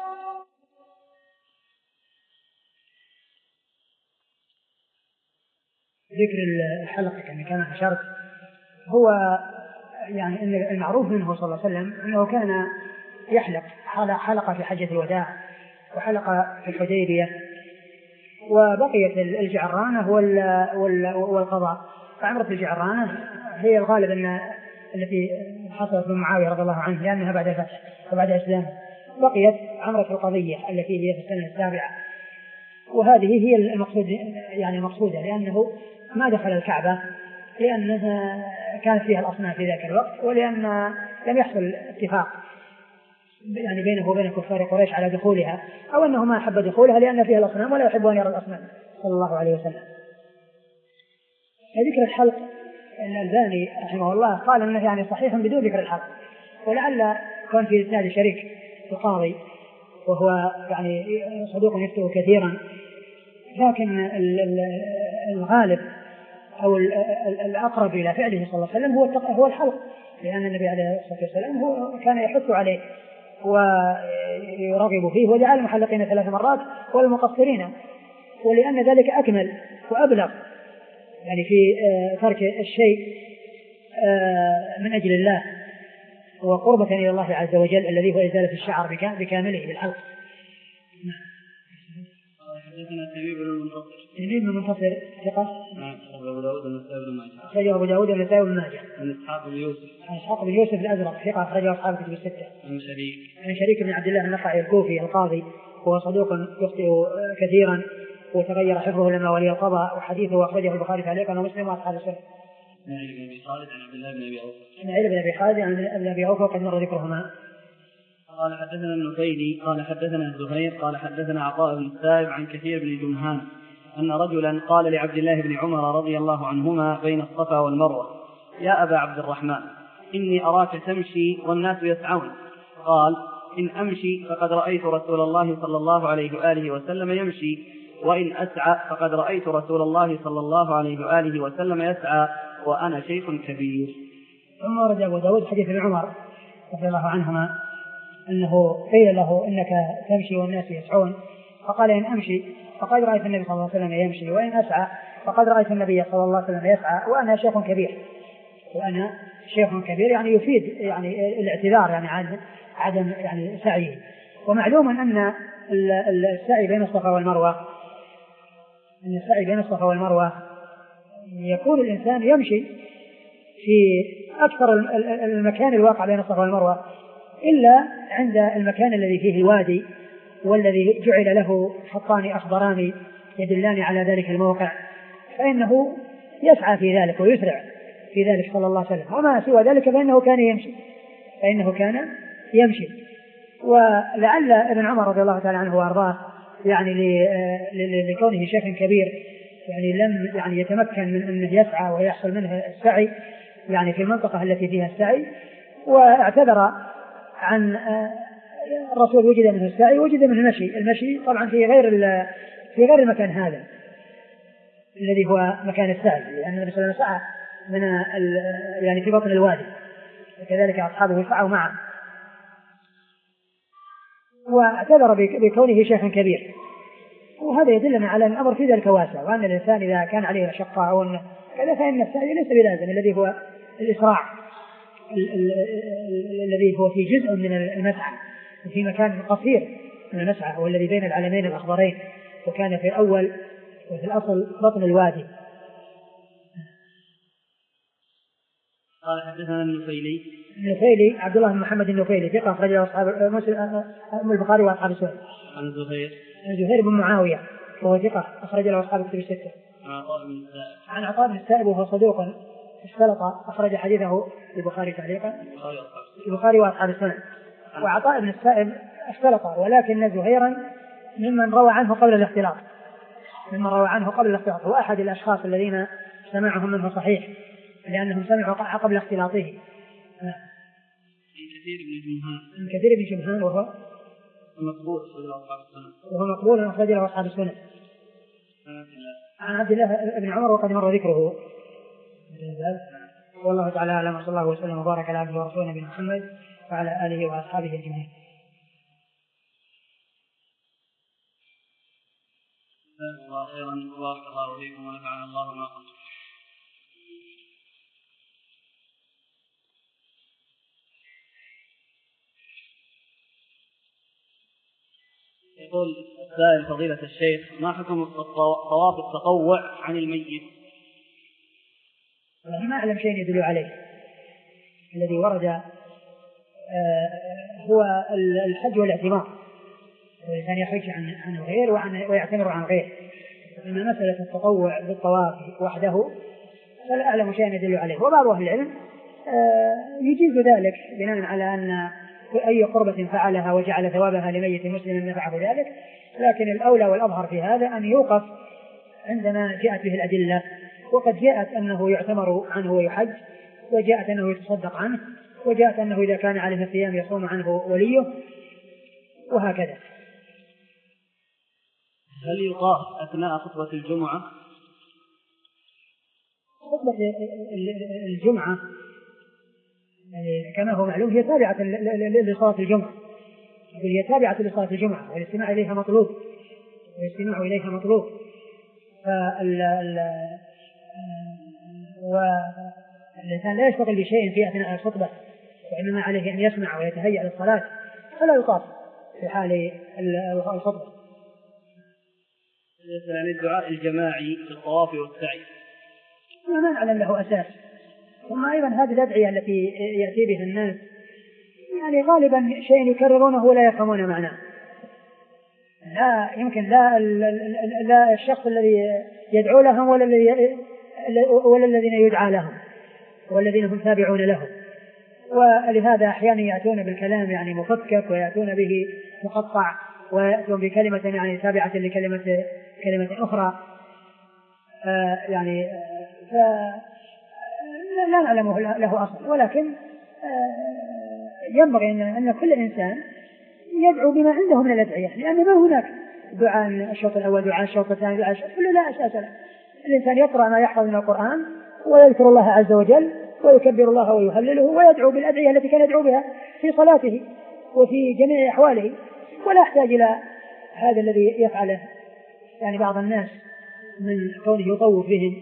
ذكر الحلق كما كان أشرت هو يعني أن المعروف منه صلى الله عليه وسلم أنه كان يحلق، حلق في حجة الوداع وحلق في الحديبية، وبقيت الجعرانة والقضاء. فعمرة الجعرانة هي الغالب أن التي حصلت من معاوية رضي الله عنه لأنها بعد الفتح وبعد الإسلام، بقيت عمرة القضية التي هي في السنة السابعة، وهذه هي المقصود يعني المقصودة لأنه ما دخل الكعبة لأنها كانت فيها الأصنام في ذاك الوقت، ولأن لم يحصل اتفاق يعني بينه وبين كفار قريش على دخولها، أو أنه ما أحب دخولها لأن فيها الأصنام ولا يحب أن يرى الأصنام صلى الله عليه وسلم. ذكر الحلق الألباني رحمه الله قال أنه يعني صحيح بدون ذكر الحلق، ولعل كان في إسناد شريك القاضي وهو يعني صدوق يفتو كثيرا، لكن الغالب أو الأقرب إلى فعله صلى الله عليه وسلم هو هو الحلق، لأن النبي عليه الصلاة والسلام هو كان يحث عليه ويرغب فيه، وجعل المحلقين ثلاث مرات والمقصرين، ولأن ذلك أكمل وأبلغ يعني في ترك الشيء من أجل الله، وقربة إلى الله عز وجل الذي هو إزالة الشعر بكامله بالحلق. حدثنا تميم بن المنتصر. تميم بن المنتصر ثقة. نعم. أبو داود والنسائي بن ماجه. أخرجه أبو داود والنسائي بن ماجه. عن إسحاق بن يوسف. عن إسحاق بن يوسف الأزرق ثقة أخرجه أصحاب الكتب الستة. عن شريك. عن شريك بن عبد الله النخعي الكوفي القاضي، هو صدوق يخطئ كثيرا وتغير حفظه لما ولي القضاء، وحديثه أخرجه البخاري تعليقا ومسلم وأصحاب السنة. إسماعيل بن أبي خالد عن عبد الله بن أبي أوفى. إسماعيل بن أبي خالد عن ابن أبي أوفى وقد مر ذكرهما. قال حدثنا النفيلي قال حدثنا الزهير قال حدثنا عطاء بن السائب عن كثير بن جمهان أن رجلا قال لعبد الله بن عمر رضي الله عنهما بين الصفا والمروة: يا أبا عبد الرحمن، إني أراك تمشي والناس يسعون. قال: إن أمشي فقد رأيت رسول الله صلى الله عليه وآله وسلم يمشي، وإن أسعى فقد رأيت رسول الله صلى الله عليه وآله وسلم يسعى وأنا شيخ كبير. ثم ورد أبو داود حديث ابن عمر رضي الله عنهما أنه قيل له: إنك تمشي والناس يسعون، فقال: إن أمشي فقد رأيت النبي صلى الله عليه وسلم يمشي، وإن أسعى فقد رأيت النبي صلى الله عليه وسلم يسعى وأنا شيخ كبير. وأنا شيخ كبير يعني يفيد يعني الاعتذار يعني عن عدم يعني سعيه. ومعلوم أن السعي بين الصفا والمروة أن السعي بين الصفا والمروة يكون الإنسان يمشي في أكثر المكان الواقع بين الصفا والمروة إلا عند المكان الذي فيه الوادي والذي جعل له خطان أخضران يدلان على ذلك الموقع، فإنه يسعى في ذلك ويسرع في ذلك صلى الله عليه وسلم. وما سوى ذلك فإنه كان يمشي فإنه كان يمشي ولعل ابن عمر رضي الله تعالى عنه وأرضاه يعني لكونه شيخ كبير يعني لم يعني يتمكن من أنه يسعى ويحصل منه السعي يعني في المنطقة التي فيها السعي، واعتذر عن الرسول وجد منه السعي وجد منه المشي. المشي طبعا في غير في غير المكان هذا الذي هو مكان السعي، لأن النبي صلى الله عليه وسلم سعى من يعني في بطن الوادي، وكذلك أصحابه سعوا معه. واعتذر بكونه شيخا كبير، وهذا يدلنا على أن الأمر في ذلك واسع، وأن الإنسان إذا كان عليه مشقة أو كذا فإن السعي ليس بلازم، الذي هو الإسراع الذي هو في جزء من المسعى في مكان قصير من المسعى والذي بين العلمين الأخضرين، وكان في الأول وفي الأصل بطن الوادي. قال حدثنا النفيلي. النفيلي عبد الله بن محمد النفيلي ثقة أخرجه أصحاب مسلم البخاري وأصحاب السنن. عن الزهير. عن زهير بن معاوية وهو ثقة أخرج له أصحاب الكتب الستة. عن عطاء بن السائب وهو صدوق اختلط أخرج حديثه البخاري تعليقا البخاري وأصحاب السنن. وعطاء بن السائب اختلط، ولكن زهيرا ممن روى عنه قبل الاختلاط ممن روى عنه قبل الاختلاط هو أحد الأشخاص الذين سمعهم منه صحيح لأنهم سمعوا قبل اختلاطه. كثير بن جمهان. كثير بن جمهان وهو مقبول أخرج له أصحاب السنن. وهو مقبول أخرج له أصحاب السنن. عن عبد الله بن عمر وقد مر ذكره. والله تعالى أعلم، وصلى الله وسلم وبارك على عبده ورسوله نبينا محمد وعلى آله وأصحابه أجمعين. جزاكم الله خيرا وبارك الله فيكم ونفعنا الله ما قلتم. يقول السائل فضيلة الشيخ: ما حكم طواف التطوع عن الميت؟ ما أعلم شيء يدل عليه. الذي ورد هو الحج والاعتمار، الإنسان يحج عن عن غير ويعتمر عن غير. أما مسألة التطوع بالطواف وحده فلا أعلم شيء يدل عليه. وبعض أهل العلم يجيز ذلك بناء على أن أي قربة فعلها وجعل ثوابها لميت مسلم نفعه ذلك، لكن الأولى والأظهر في هذا أن يوقف عندما جاءت به الأدلة. وقد جاءت أنه يعتمر عنه ويحج، وجاءت أنه يتصدق عنه، وجاءت أنه إذا كان عليه الصيام يصوم عنه وليه، وهكذا. هل يطاف أثناء خطبة الجمعة؟ خطبة الجمعة كما هو معلوم هي تابعة لصلاة الجمعة، هي تابعة لصلاة الجمعة والاستماع إليها مطلوب والاستماع إليها مطلوب والإنسان لا يشتغل بشيء في أثناء الخطبة وإنما عليه أن يسمع ويتهيأ للصلاة فلا يطاف في حال الخطبة. بالنسبة للدعاء الجماعي في الطواف والسعي ما نعلم له أساس. ثم أيضا هذه الأدعية التي يأتي بها الناس يعني غالبا شيء يكررونه ولا يفهمون معناه. لا يمكن لا, لا الشخص الذي يدعو لهم ولا, الذي ولا الذين يدعى لهم والذين هم تابعون لهم. ولهذا أحيانا يأتون بالكلام يعني مفكك ويأتون به مقطع ويأتون بكلمة يعني تابعة لكلمة كلمة أخرى آه يعني آه لا نعلم له أصل. ولكن آه ينبغي أن, أن كل إنسان يدعو بما عنده من الأدعية، لأن ما هناك دعاء الشوط الأول دعاء الشوط الثاني دعاء الشوط كله لا أساس له. الإنسان يقرأ ما يحفظ من القرآن ويذكر الله عز وجل ويكبر الله ويهلله ويدعو بالأدعية التي كان يدعو بها في صلاته وفي جميع أحواله، ولا يحتاج إلى هذا الذي يفعله يعني بعض الناس من كونه يطوف بهم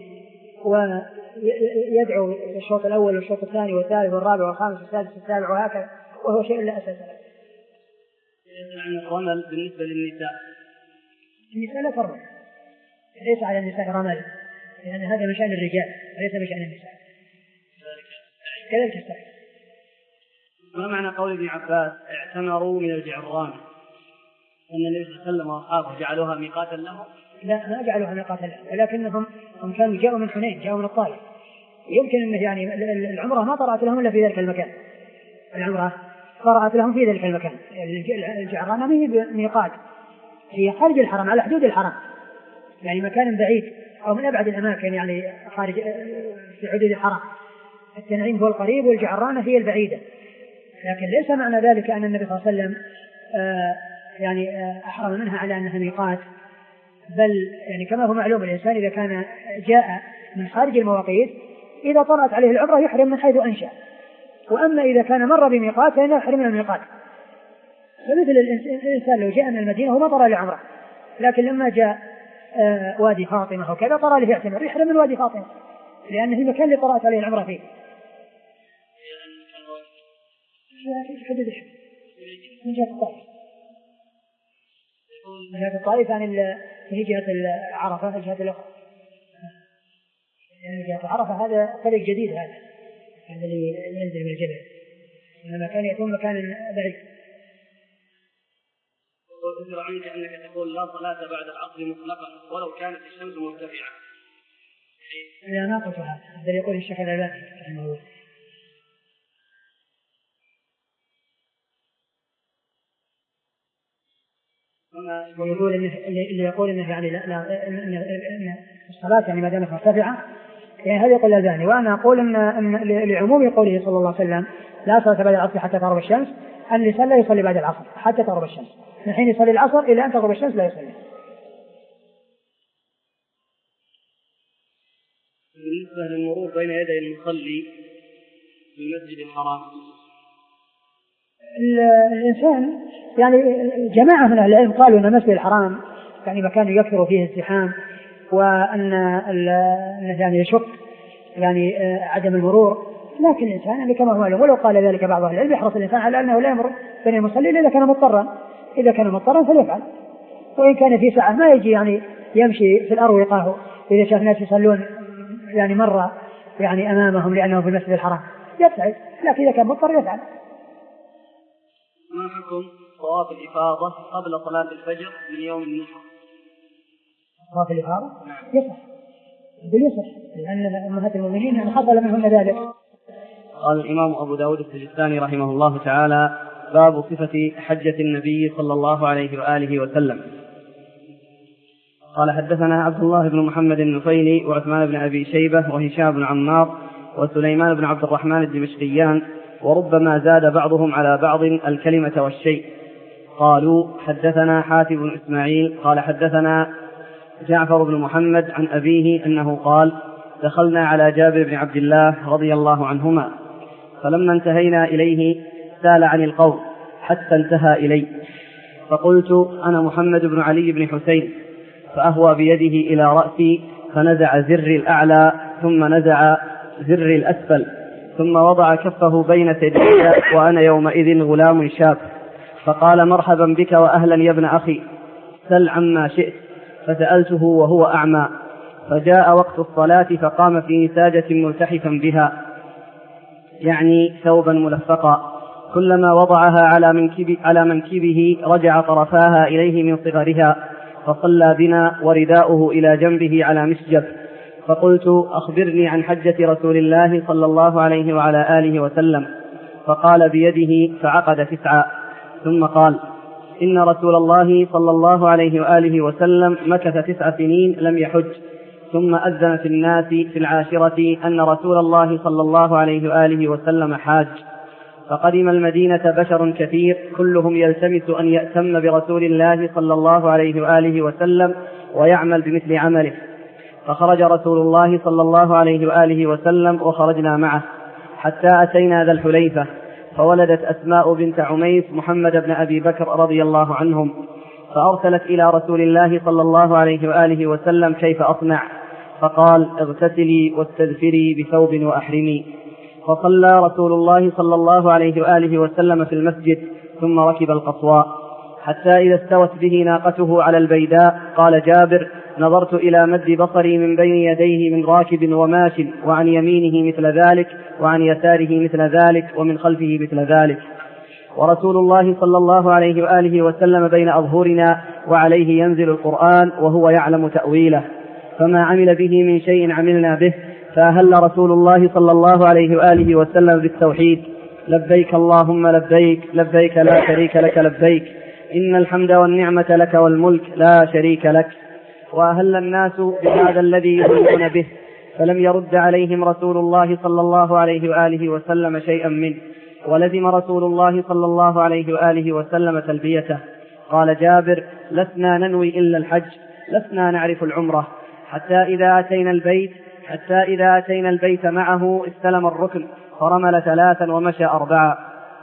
ويدعو الشوط الأول والشوط الثاني والثالث والرابع والخامس والسادس والسابع وهكذا وهو شيء لا أساس له. عن الرمل بالنسبة للنساء، النساء لا ترمل، ليس على النساء رمل، لأن هذا من شأن الرجال وليس من شأن النساء. كذلك السعي. ما معنى قول ابن عباس اعتمروا من الجعرانة؟ أن النبي صلى الله عليه وسلم وأصحابه جعلوها ميقاتا لهم؟ لا ما جعلوها ميقاتا لهم، ولكنهم هم كانوا جاءوا من حنين، جاءوا من الطائف. يمكن أن يعني العمرة ما طرأت لهم إلا في ذلك المكان. العمرة طرأت لهم في ذلك المكان. الجعرانة ما هي ميقات، هي خارج الحرم على حدود الحرم، يعني مكان بعيد أو من أبعد الأماكن يعني خارج في حدود الحرم. التنعيم هو القريب والجعرانة هي البعيدة. لكن ليس معنى ذلك أن النبي صلى الله عليه وسلم آه يعني آه أحرم منها على أنها ميقات، بل يعني كما هو معلوم الإنسان إذا كان جاء من خارج المواقيت إذا طرأت عليه العمرة يحرم من حيث أنشأ، وأما إذا كان مر بميقات فإنه يحرم من الميقات. فمثل الإنسان لو جاء من المدينة وما طرأ لعمرة، لكن لما جاء آه وادي فاطمة وكذا طرأ له يعتمر يحرم من وادي فاطمة، لأنه المكان اللي طرأت عليه العمرة فيه. في حدود الحدود من جهة الطائف، من جهة الطائف عن من جهة العرفة الجهة الأخرى. يعني جهة العرفة هذا طريق جديد، هذا الذي ينزل من الجبل، إنما كان يكون مكان بعيد. وذكر عنك أنك تقول لا صلاة بعد العصر مطلقا ولو كانت الشمس مرتفعة. لا ما قلت هذا، هذا يقول الشيخ الألباني رحمه الله. ويقول إن اللي يقول إنه يعني لا لا إن, إن الصلاة يعني ما دامت مرتفعة يعني هذا يقول الألباني. وأنا أقول إن, إن لعموم قوله صلى الله عليه وسلم لا صلاة بعد العصر حتى تغرب الشمس، أن الإنسان لا يصلي بعد العصر حتى تغرب الشمس، من حين يصلي العصر إلى أن تغرب الشمس لا يصلي. بالنسبة للمرور بين يدي المصلي في المسجد الحرام، الإنسان يعني جماعة من أهل العلم قالوا أن المسجد الحرام يعني مكان يكثر فيه الزحام، وأن يعني يشق يعني عدم المرور. لكن الإنسان يعني كما هو معلوم ولو قال ذلك بعض أهل العلم يحرص الإنسان على أنه لا يمر بين المصلي إذا كان مضطرا، إذا كان مضطرا فليفعل. وإن كان في ساعة ما يجي يعني يمشي في الأروقة إذا شاف الناس يصلون يعني مرة يعني أمامهم لأنه في المسجد الحرام يبتعد، لكن إذا كان مضطر يفعل. ما حكم طواف الإفاضة قبل صلاة الفجر من يوم النحر؟ طواف الإفاضة يصح، يقول يصح، لأن أمهات المؤمنين يعني حصل منهم ذلك. قال الإمام أبو داود السجستاني رحمه الله تعالى: باب صفة حجة النبي صلى الله عليه وآله وسلم. قال: حدثنا عبد الله بن محمد النفيلي وعثمان بن أبي شيبة وهشام بن عمار وسليمان بن عبد الرحمن الدمشقيان، وربما زاد بعضهم على بعض الكلمة والشيء. قالوا: حدثنا حاتم بن إسماعيل قال حدثنا جعفر بن محمد عن أبيه أنه قال: دخلنا على جابر بن عبد الله رضي الله عنهما، فلما انتهينا إليه سال عن القوم حتى انتهى إلي، فقلت: أنا محمد بن علي بن حسين، فأهوى بيده إلى رأسي فنزع زر الأعلى ثم نزع زر الأسفل، ثم وضع كفه بين ثديي وأنا يومئذ غلام شاب، فقال مرحبا بك وأهلا يا ابن أخي، سل عما شئت. فسألته وهو أعمى، فجاء وقت الصلاة فقام في ساجة ملتحفا بها، يعني ثوبا ملفقا، كلما وضعها على منكب على منكبه رجع طرفاها إليه من صغرها، فصلى بنا ورداؤه إلى جنبه على مسجد. فقلت أخبرني عن حجة رسول الله صلى الله عليه وعلى آله وسلم، فقال بيده فعقد تسعة، ثم قال إن رسول الله صلى الله عليه وآله وسلم مكث تسع سنين لم يحج، ثم أذن في الناس في العاشرة أن رسول الله صلى الله عليه وآله وسلم حاج، فقدم المدينة بشر كثير كلهم يلتمس أن يأتم برسول الله صلى الله عليه وآله وسلم ويعمل بمثل عمله، فخرج رسول الله صلى الله عليه وآله وسلم وخرجنا معه حتى أتينا ذا الحليفة، فولدت أسماء بنت عميس محمد بن أبي بكر رضي الله عنهم، فأرسلت إلى رسول الله صلى الله عليه وآله وسلم كيف أصنع، فقال اغتسلي واستذفري بثوب وأحرمي. فصلى رسول الله صلى الله عليه وآله وسلم في المسجد، ثم ركب القصواء حتى إذا استوت به ناقته على البيداء قال جابر نظرت إلى مد بصري من بين يديه من راكب وماش، وعن يمينه مثل ذلك وعن يساره مثل ذلك ومن خلفه مثل ذلك، ورسول الله صلى الله عليه وآله وسلم بين أظهرنا وعليه ينزل القرآن وهو يعلم تأويله، فما عمل به من شيء عملنا به. فأهل رسول الله صلى الله عليه وآله وسلم بالتوحيد، لبيك اللهم لبيك لبيك لا شريك لك لبيك إن الحمد والنعمة لك والملك لا شريك لك. وأهل الناس بهذا الذي يؤمنون به، فلم يرد عليهم رسول الله صلى الله عليه وآله وسلم شيئا منه، ولزم رسول الله صلى الله عليه وآله وسلم تلبيته. قال جابر لسنا ننوي إلا الحج، لسنا نعرف العمرة، حتى إذا أتينا البيت حتى إذا أتينا البيت معه استلم الركن فرمل ثلاثا ومشى أربعا،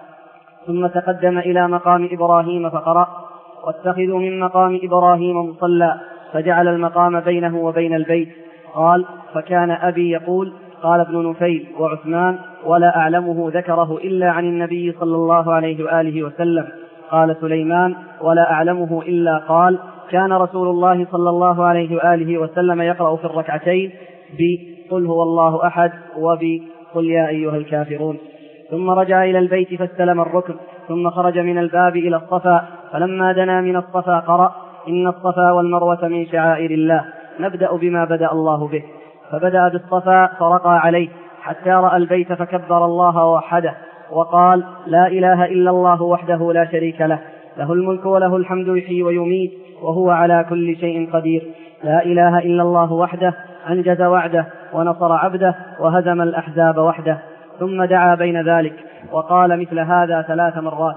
ثم تقدم إلى مقام إبراهيم فقرأ واتخذوا من مقام إبراهيم مصلى، فجعل المقام بينه وبين البيت. قال فكان أبي يقول قال ابن نفيل وعثمان ولا أعلمه ذكره إلا عن النبي صلى الله عليه وآله وسلم. قال سليمان ولا أعلمه إلا قال كان رسول الله صلى الله عليه وآله وسلم يقرأ في الركعتين بقل هو الله أحد وبقل يا أيها الكافرون. ثم رجع إلى البيت فاستلم الركن، ثم خرج من الباب إلى الصفا، فلما دنا من الصفا قرأ إن الصفا والمروة من شعائر الله، نبدأ بما بدأ الله به. فبدأ بالصفا فرقى عليه حتى رأى البيت فكبر الله ووحده وقال لا إله إلا الله وحده لا شريك له، له الملك وله الحمد يحيي ويميت وهو على كل شيء قدير، لا إله إلا الله وحده أنجز وعده ونصر عبده وهزم الأحزاب وحده. ثم دعا بين ذلك وقال مثل هذا ثلاث مرات،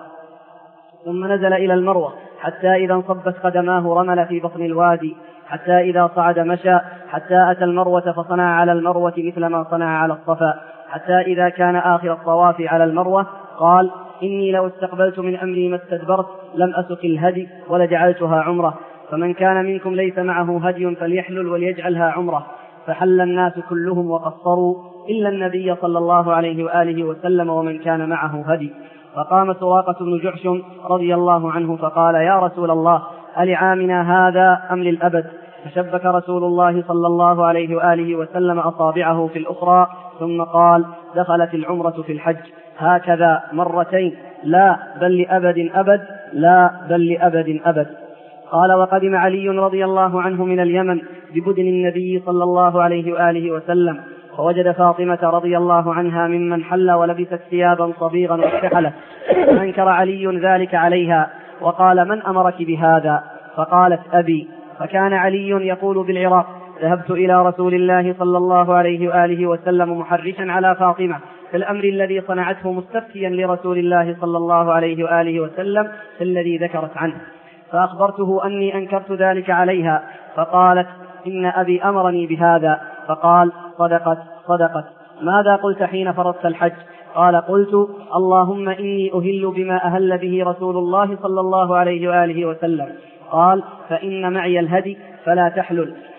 ثم نزل إلى المروة حتى إذا انصبت قدماه رمل في بطن الوادي، حتى إذا صعد مشى، حتى أتى المروة فصنع على المروة مثل ما صنع على الصفا، حتى إذا كان آخر الطواف على المروة قال إني لو استقبلت من أمري ما استدبرت لم أسق الهدي ولجعلتها عمرة، فمن كان منكم ليس معه هدي فليحلل وليجعلها عمرة. فحل الناس كلهم وقصروا إلا النبي صلى الله عليه وآله وسلم ومن كان معه هدي. فقام سراقة بن جعشم رضي الله عنه فقال يا رسول الله ألعامنا هذا أم للأبد؟ فشبك رسول الله صلى الله عليه وآله وسلم أصابعه في الأخرى ثم قال دخلت العمرة في الحج هكذا مرتين، لا بل لأبد أبد، لا بل لأبد أبد. قال وقدم علي رضي الله عنه من اليمن ببدن النبي صلى الله عليه وآله وسلم، فوجد فاطمة رضي الله عنها ممن حل ولبست ثيابا صبيغا واكتحلت، فأنكر علي ذلك عليها وقال من أمرك بهذا؟ فقالت أبي. فكان علي يقول بالعراق ذهبت إلى رسول الله صلى الله عليه وآله وسلم محرشا على فاطمة في الأمر الذي صنعته مستفتيا لرسول الله صلى الله عليه وآله وسلم في الذي ذكرت عنه، فأخبرته أني أنكرت ذلك عليها، فقالت إن أبي أمرني بهذا. فقال صدقت صدقت. ماذا قلت حين فرضت الحج؟ قال قلت اللهم إني أهل بما أهل به رسول الله صلى الله عليه وآله وسلم. قال فإن معي الهدي فلا تحلل.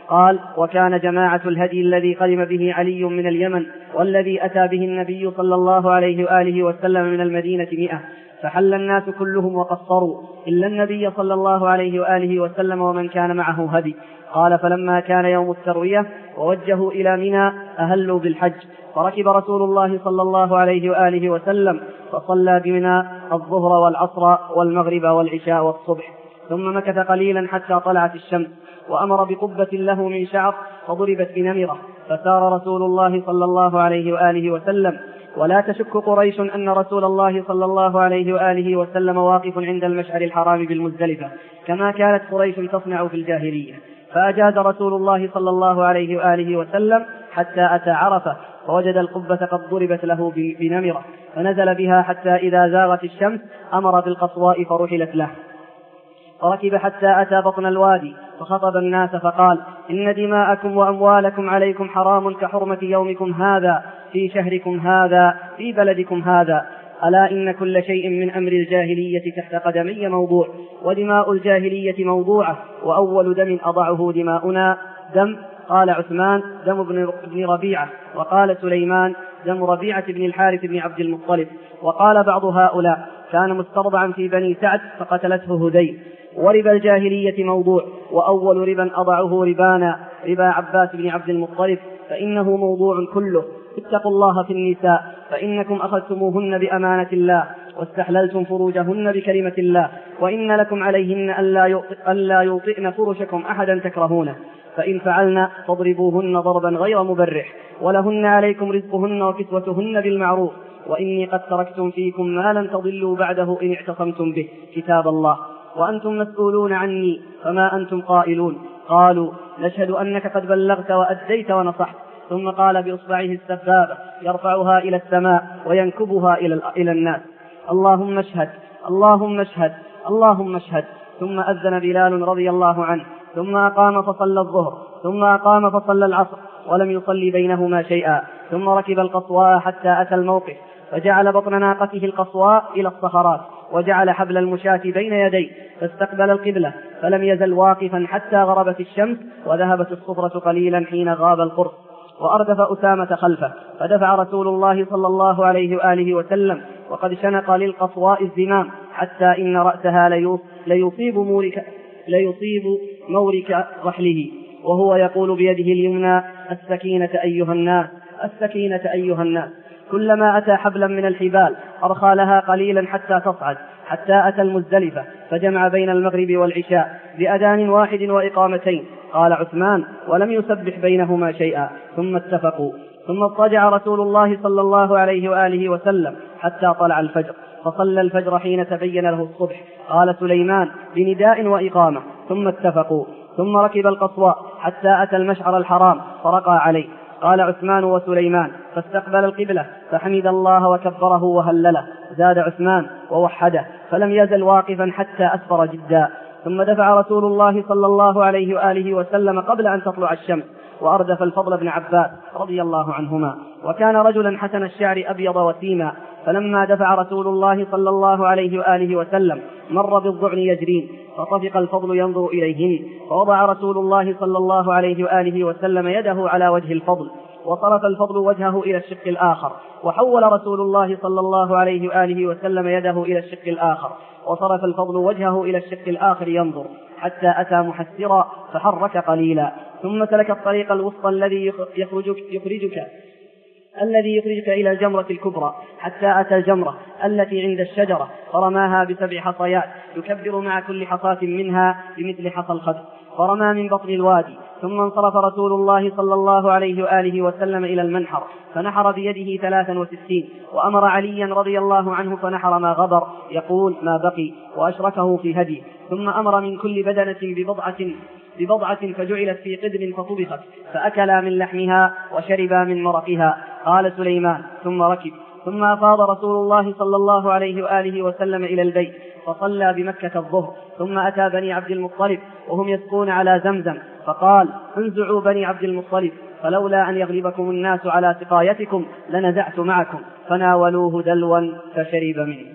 قال: وكان جماعة الهدي الذي قدم به علي من اليمن والذي أتى به النبي صلى الله عليه وآله وسلم من المدينة مئة، فحل الناس كلهم وقصروا إلا النبي صلى الله عليه وآله وسلم ومن كان معه هدي. قال: فلما كان يوم التروية ووجهوا إلى منى أهلوا بالحج، فركب رسول الله صلى الله عليه وآله وسلم فصلى بمنى الظهر والعصر والمغرب والعشاء والصبح، ثم مكث قليلا حتى طلعت الشمس، وأمر بقبة له من شعر فضربت بنمرة، فسار رسول الله صلى الله عليه وآله وسلم. ولا تشك قريش أن رسول الله صلى الله عليه وآله وسلم واقف عند المشعر الحرام بالمزدلفة كما كانت قريش تصنع في الجاهلية، فأجاز رسول الله صلى الله عليه وآله وسلم حتى أتى عرفة، فوجد القبة قد ضربت له بنمرة، فنزل بها حتى إذا زاغت الشمس أمر بالقصواء فرحلت له، فركب حتى أتى بطن الوادي فخطب الناس فقال: إن دماءكم وأموالكم عليكم حرام كحرمة يومكم هذا في شهركم هذا في بلدكم هذا، ألا إن كل شيء من أمر الجاهلية تحت قدمي موضوع، ودماء الجاهلية موضوعة، وأول دم أضعه دماؤنا دم. قال عثمان: دم ابن ربيعة. وقال سليمان: دم ربيعة بن الحارث بن عبد المطلب. وقال بعض هؤلاء: كان مسترضعا في بني سعد فقتلته هذيل. وربا الجاهلية موضوع، وأول ربا أضعه ربانا ربا عباس بن عبد المطلب، فإنه موضوع كله. اتقوا الله في النساء، فإنكم أخذتموهن بأمانة الله واستحللتم فروجهن بكلمة الله، وإن لكم عليهن ألا يوطئن فرشكم أحدا تكرهونه، فإن فعلن فاضربوهن ضربا غير مبرح، ولهن عليكم رزقهن وكسوتهن بالمعروف، وإني قد تركتم فيكم ما لن تضلوا بعده إن اعتصمتم به كتاب الله، وأنتم مسؤولون عني فما أنتم قائلون. قالوا: نشهد أنك قد بلغت وأديت ونصحت. ثم قال بإصبعه السبابة يرفعها إلى السماء وينكبها إلى الناس: اللهم اشهد اللهم اشهد اللهم اشهد. ثم أذن بلال رضي الله عنه، ثم أقام فصلى الظهر، ثم أقام فصلى العصر، ولم يصلي بينهما شيئا، ثم ركب القصواء حتى أتى الموقف، فجعل بطن ناقته القصواء إلى الصخرات، وجعل حبل المشاة بين يديه، فاستقبل القبلة، فلم يزل واقفا حتى غربت الشمس وذهبت الصفرة قليلا حين غاب القرص، وأردف أسامة خلفه، فدفع رسول الله صلى الله عليه وآله وسلم، وقد شنق للقصواء الزمام حتى إن رأسها ليصيب مورك, ليصيب مورك رحله، وهو يقول بيده اليمنى: السكينة أيها الناس السكينة أيها الناس. كلما أتى حبلا من الحبال أرخى لها قليلا حتى تصعد، حتى أتى المزدلفة فجمع بين المغرب والعشاء بأذان واحد وإقامتين. قال عثمان: ولم يسبح بينهما شيئا، ثم اتفقوا. ثم اضطجع رسول الله صلى الله عليه وآله وسلم حتى طلع الفجر، فصلى الفجر حين تبين له الصبح. قال سليمان: بنداء وإقامة. ثم اتفقوا. ثم ركب القصواء حتى أتى المشعر الحرام فرقى عليه. قال عثمان وسليمان: فاستقبل القبلة فحمد الله وكبره وهلله. زاد عثمان: ووحده، فلم يزل واقفا حتى أسفر جدا. ثم دفع رسول الله صلى الله عليه وآله وسلم قبل أن تطلع الشمس، وأردف الفضل بن عباس رضي الله عنهما، وكان رجلا حسن الشعر أبيض وسيما، فلما دفع رسول الله صلى الله عليه وآله وسلم مر بالضعن يجرين، فطفق الفضل ينظر إليهن، فوضع رسول الله صلى الله عليه وآله وسلم يده على وجه الفضل، وصرف الفضل وجهه إلى الشق الآخر، وحول رسول الله صلى الله عليه وآله وسلم يده إلى الشق الآخر، وصرف الفضل وجهه إلى الشق الآخر ينظر، حتى أتى محسرا فحرك قليلا، ثم سلك الطريق الوسطى الذي يخرجك, يخرجك الذي يخرجك إلى الجمرة الكبرى، حتى أتى الجمرة التي عند الشجرة، فرماها بسبع حصيات يكبر مع كل حصاة منها بمثل حصى الخدر، فرمى من بطن الوادي. ثم انصرف رسول الله صلى الله عليه وآله وسلم إلى المنحر، فنحر بيده ثلاثا وستين، وأمر عليا رضي الله عنه فنحر ما غبر، يقول ما بقي، وأشركه في هديه. ثم أمر من كل بدنة ببضعة ببضعة فجعلت في قدر فطبخت، فأكلا من لحمها وشربا من مرقها. قال سليمان: ثم ركب. ثم أفاض رسول الله صلى الله عليه وآله وسلم إلى البيت، فصلى بمكة الظهر، ثم أتى بني عبد المطلب وهم يسقون على زمزم، فقال: انزعوا بني عبد المطلب، فلولا أن يغلبكم الناس على سقايتكم لنزعت معكم، فناولوه دلوا فشرب منه.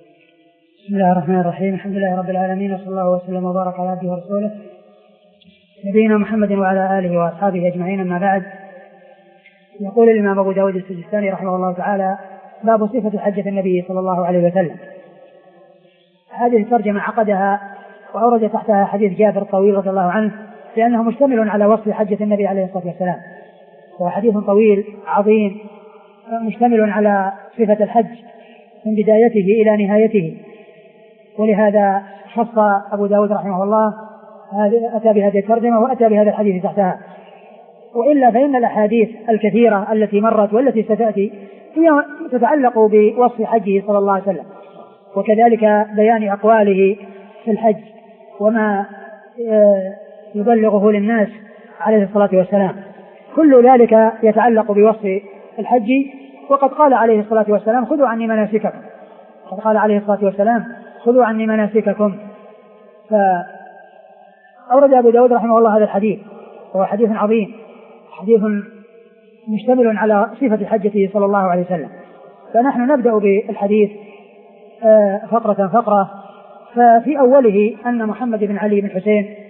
بسم الله الرحمن الرحيم. الحمد لله رب العالمين، وصلى الله وسلم وبارك على عبده ورسوله نبينا محمد وعلى آله وأصحابه أجمعين، أما بعد. يقول الإمام أبو داود السجستاني رحمه الله تعالى: باب صفة حجة النبي صلى الله عليه وسلم. هذه الترجمة عقدها وأورد تحتها حديث جابر الطويل رضي الله عنه، لأنه مشتمل على وصف حجة النبي عليه الصلاة والسلام، وهو حديث طويل عظيم مشتمل على صفة الحج من بدايته إلى نهايته، ولهذا خص أبو داود رحمه الله أتى بهذه الترجمة وأتى بهذا الحديث تحتها. وإلا فإن الأحاديث الكثيرة التي مرت والتي ستأتي هي تتعلق بوصف حجه صلى الله عليه وسلم، وكذلك بيان أقواله في الحج وما يبلغه للناس عليه الصلاة والسلام، كل ذلك يتعلق بوصف الحج. وقد قال عليه الصلاة والسلام: خذوا عني مناسككم. قد قال عليه الصلاة والسلام: خذوا عني مناسككم. فأورد أبو داود رحمه الله هذا الحديث، وهو حديث عظيم، حديث مشتمل على صفة حجته صلى الله عليه وسلم. فنحن نبدأ بالحديث فقرة فقرة. ففي أوله أن محمد بن علي بن حسين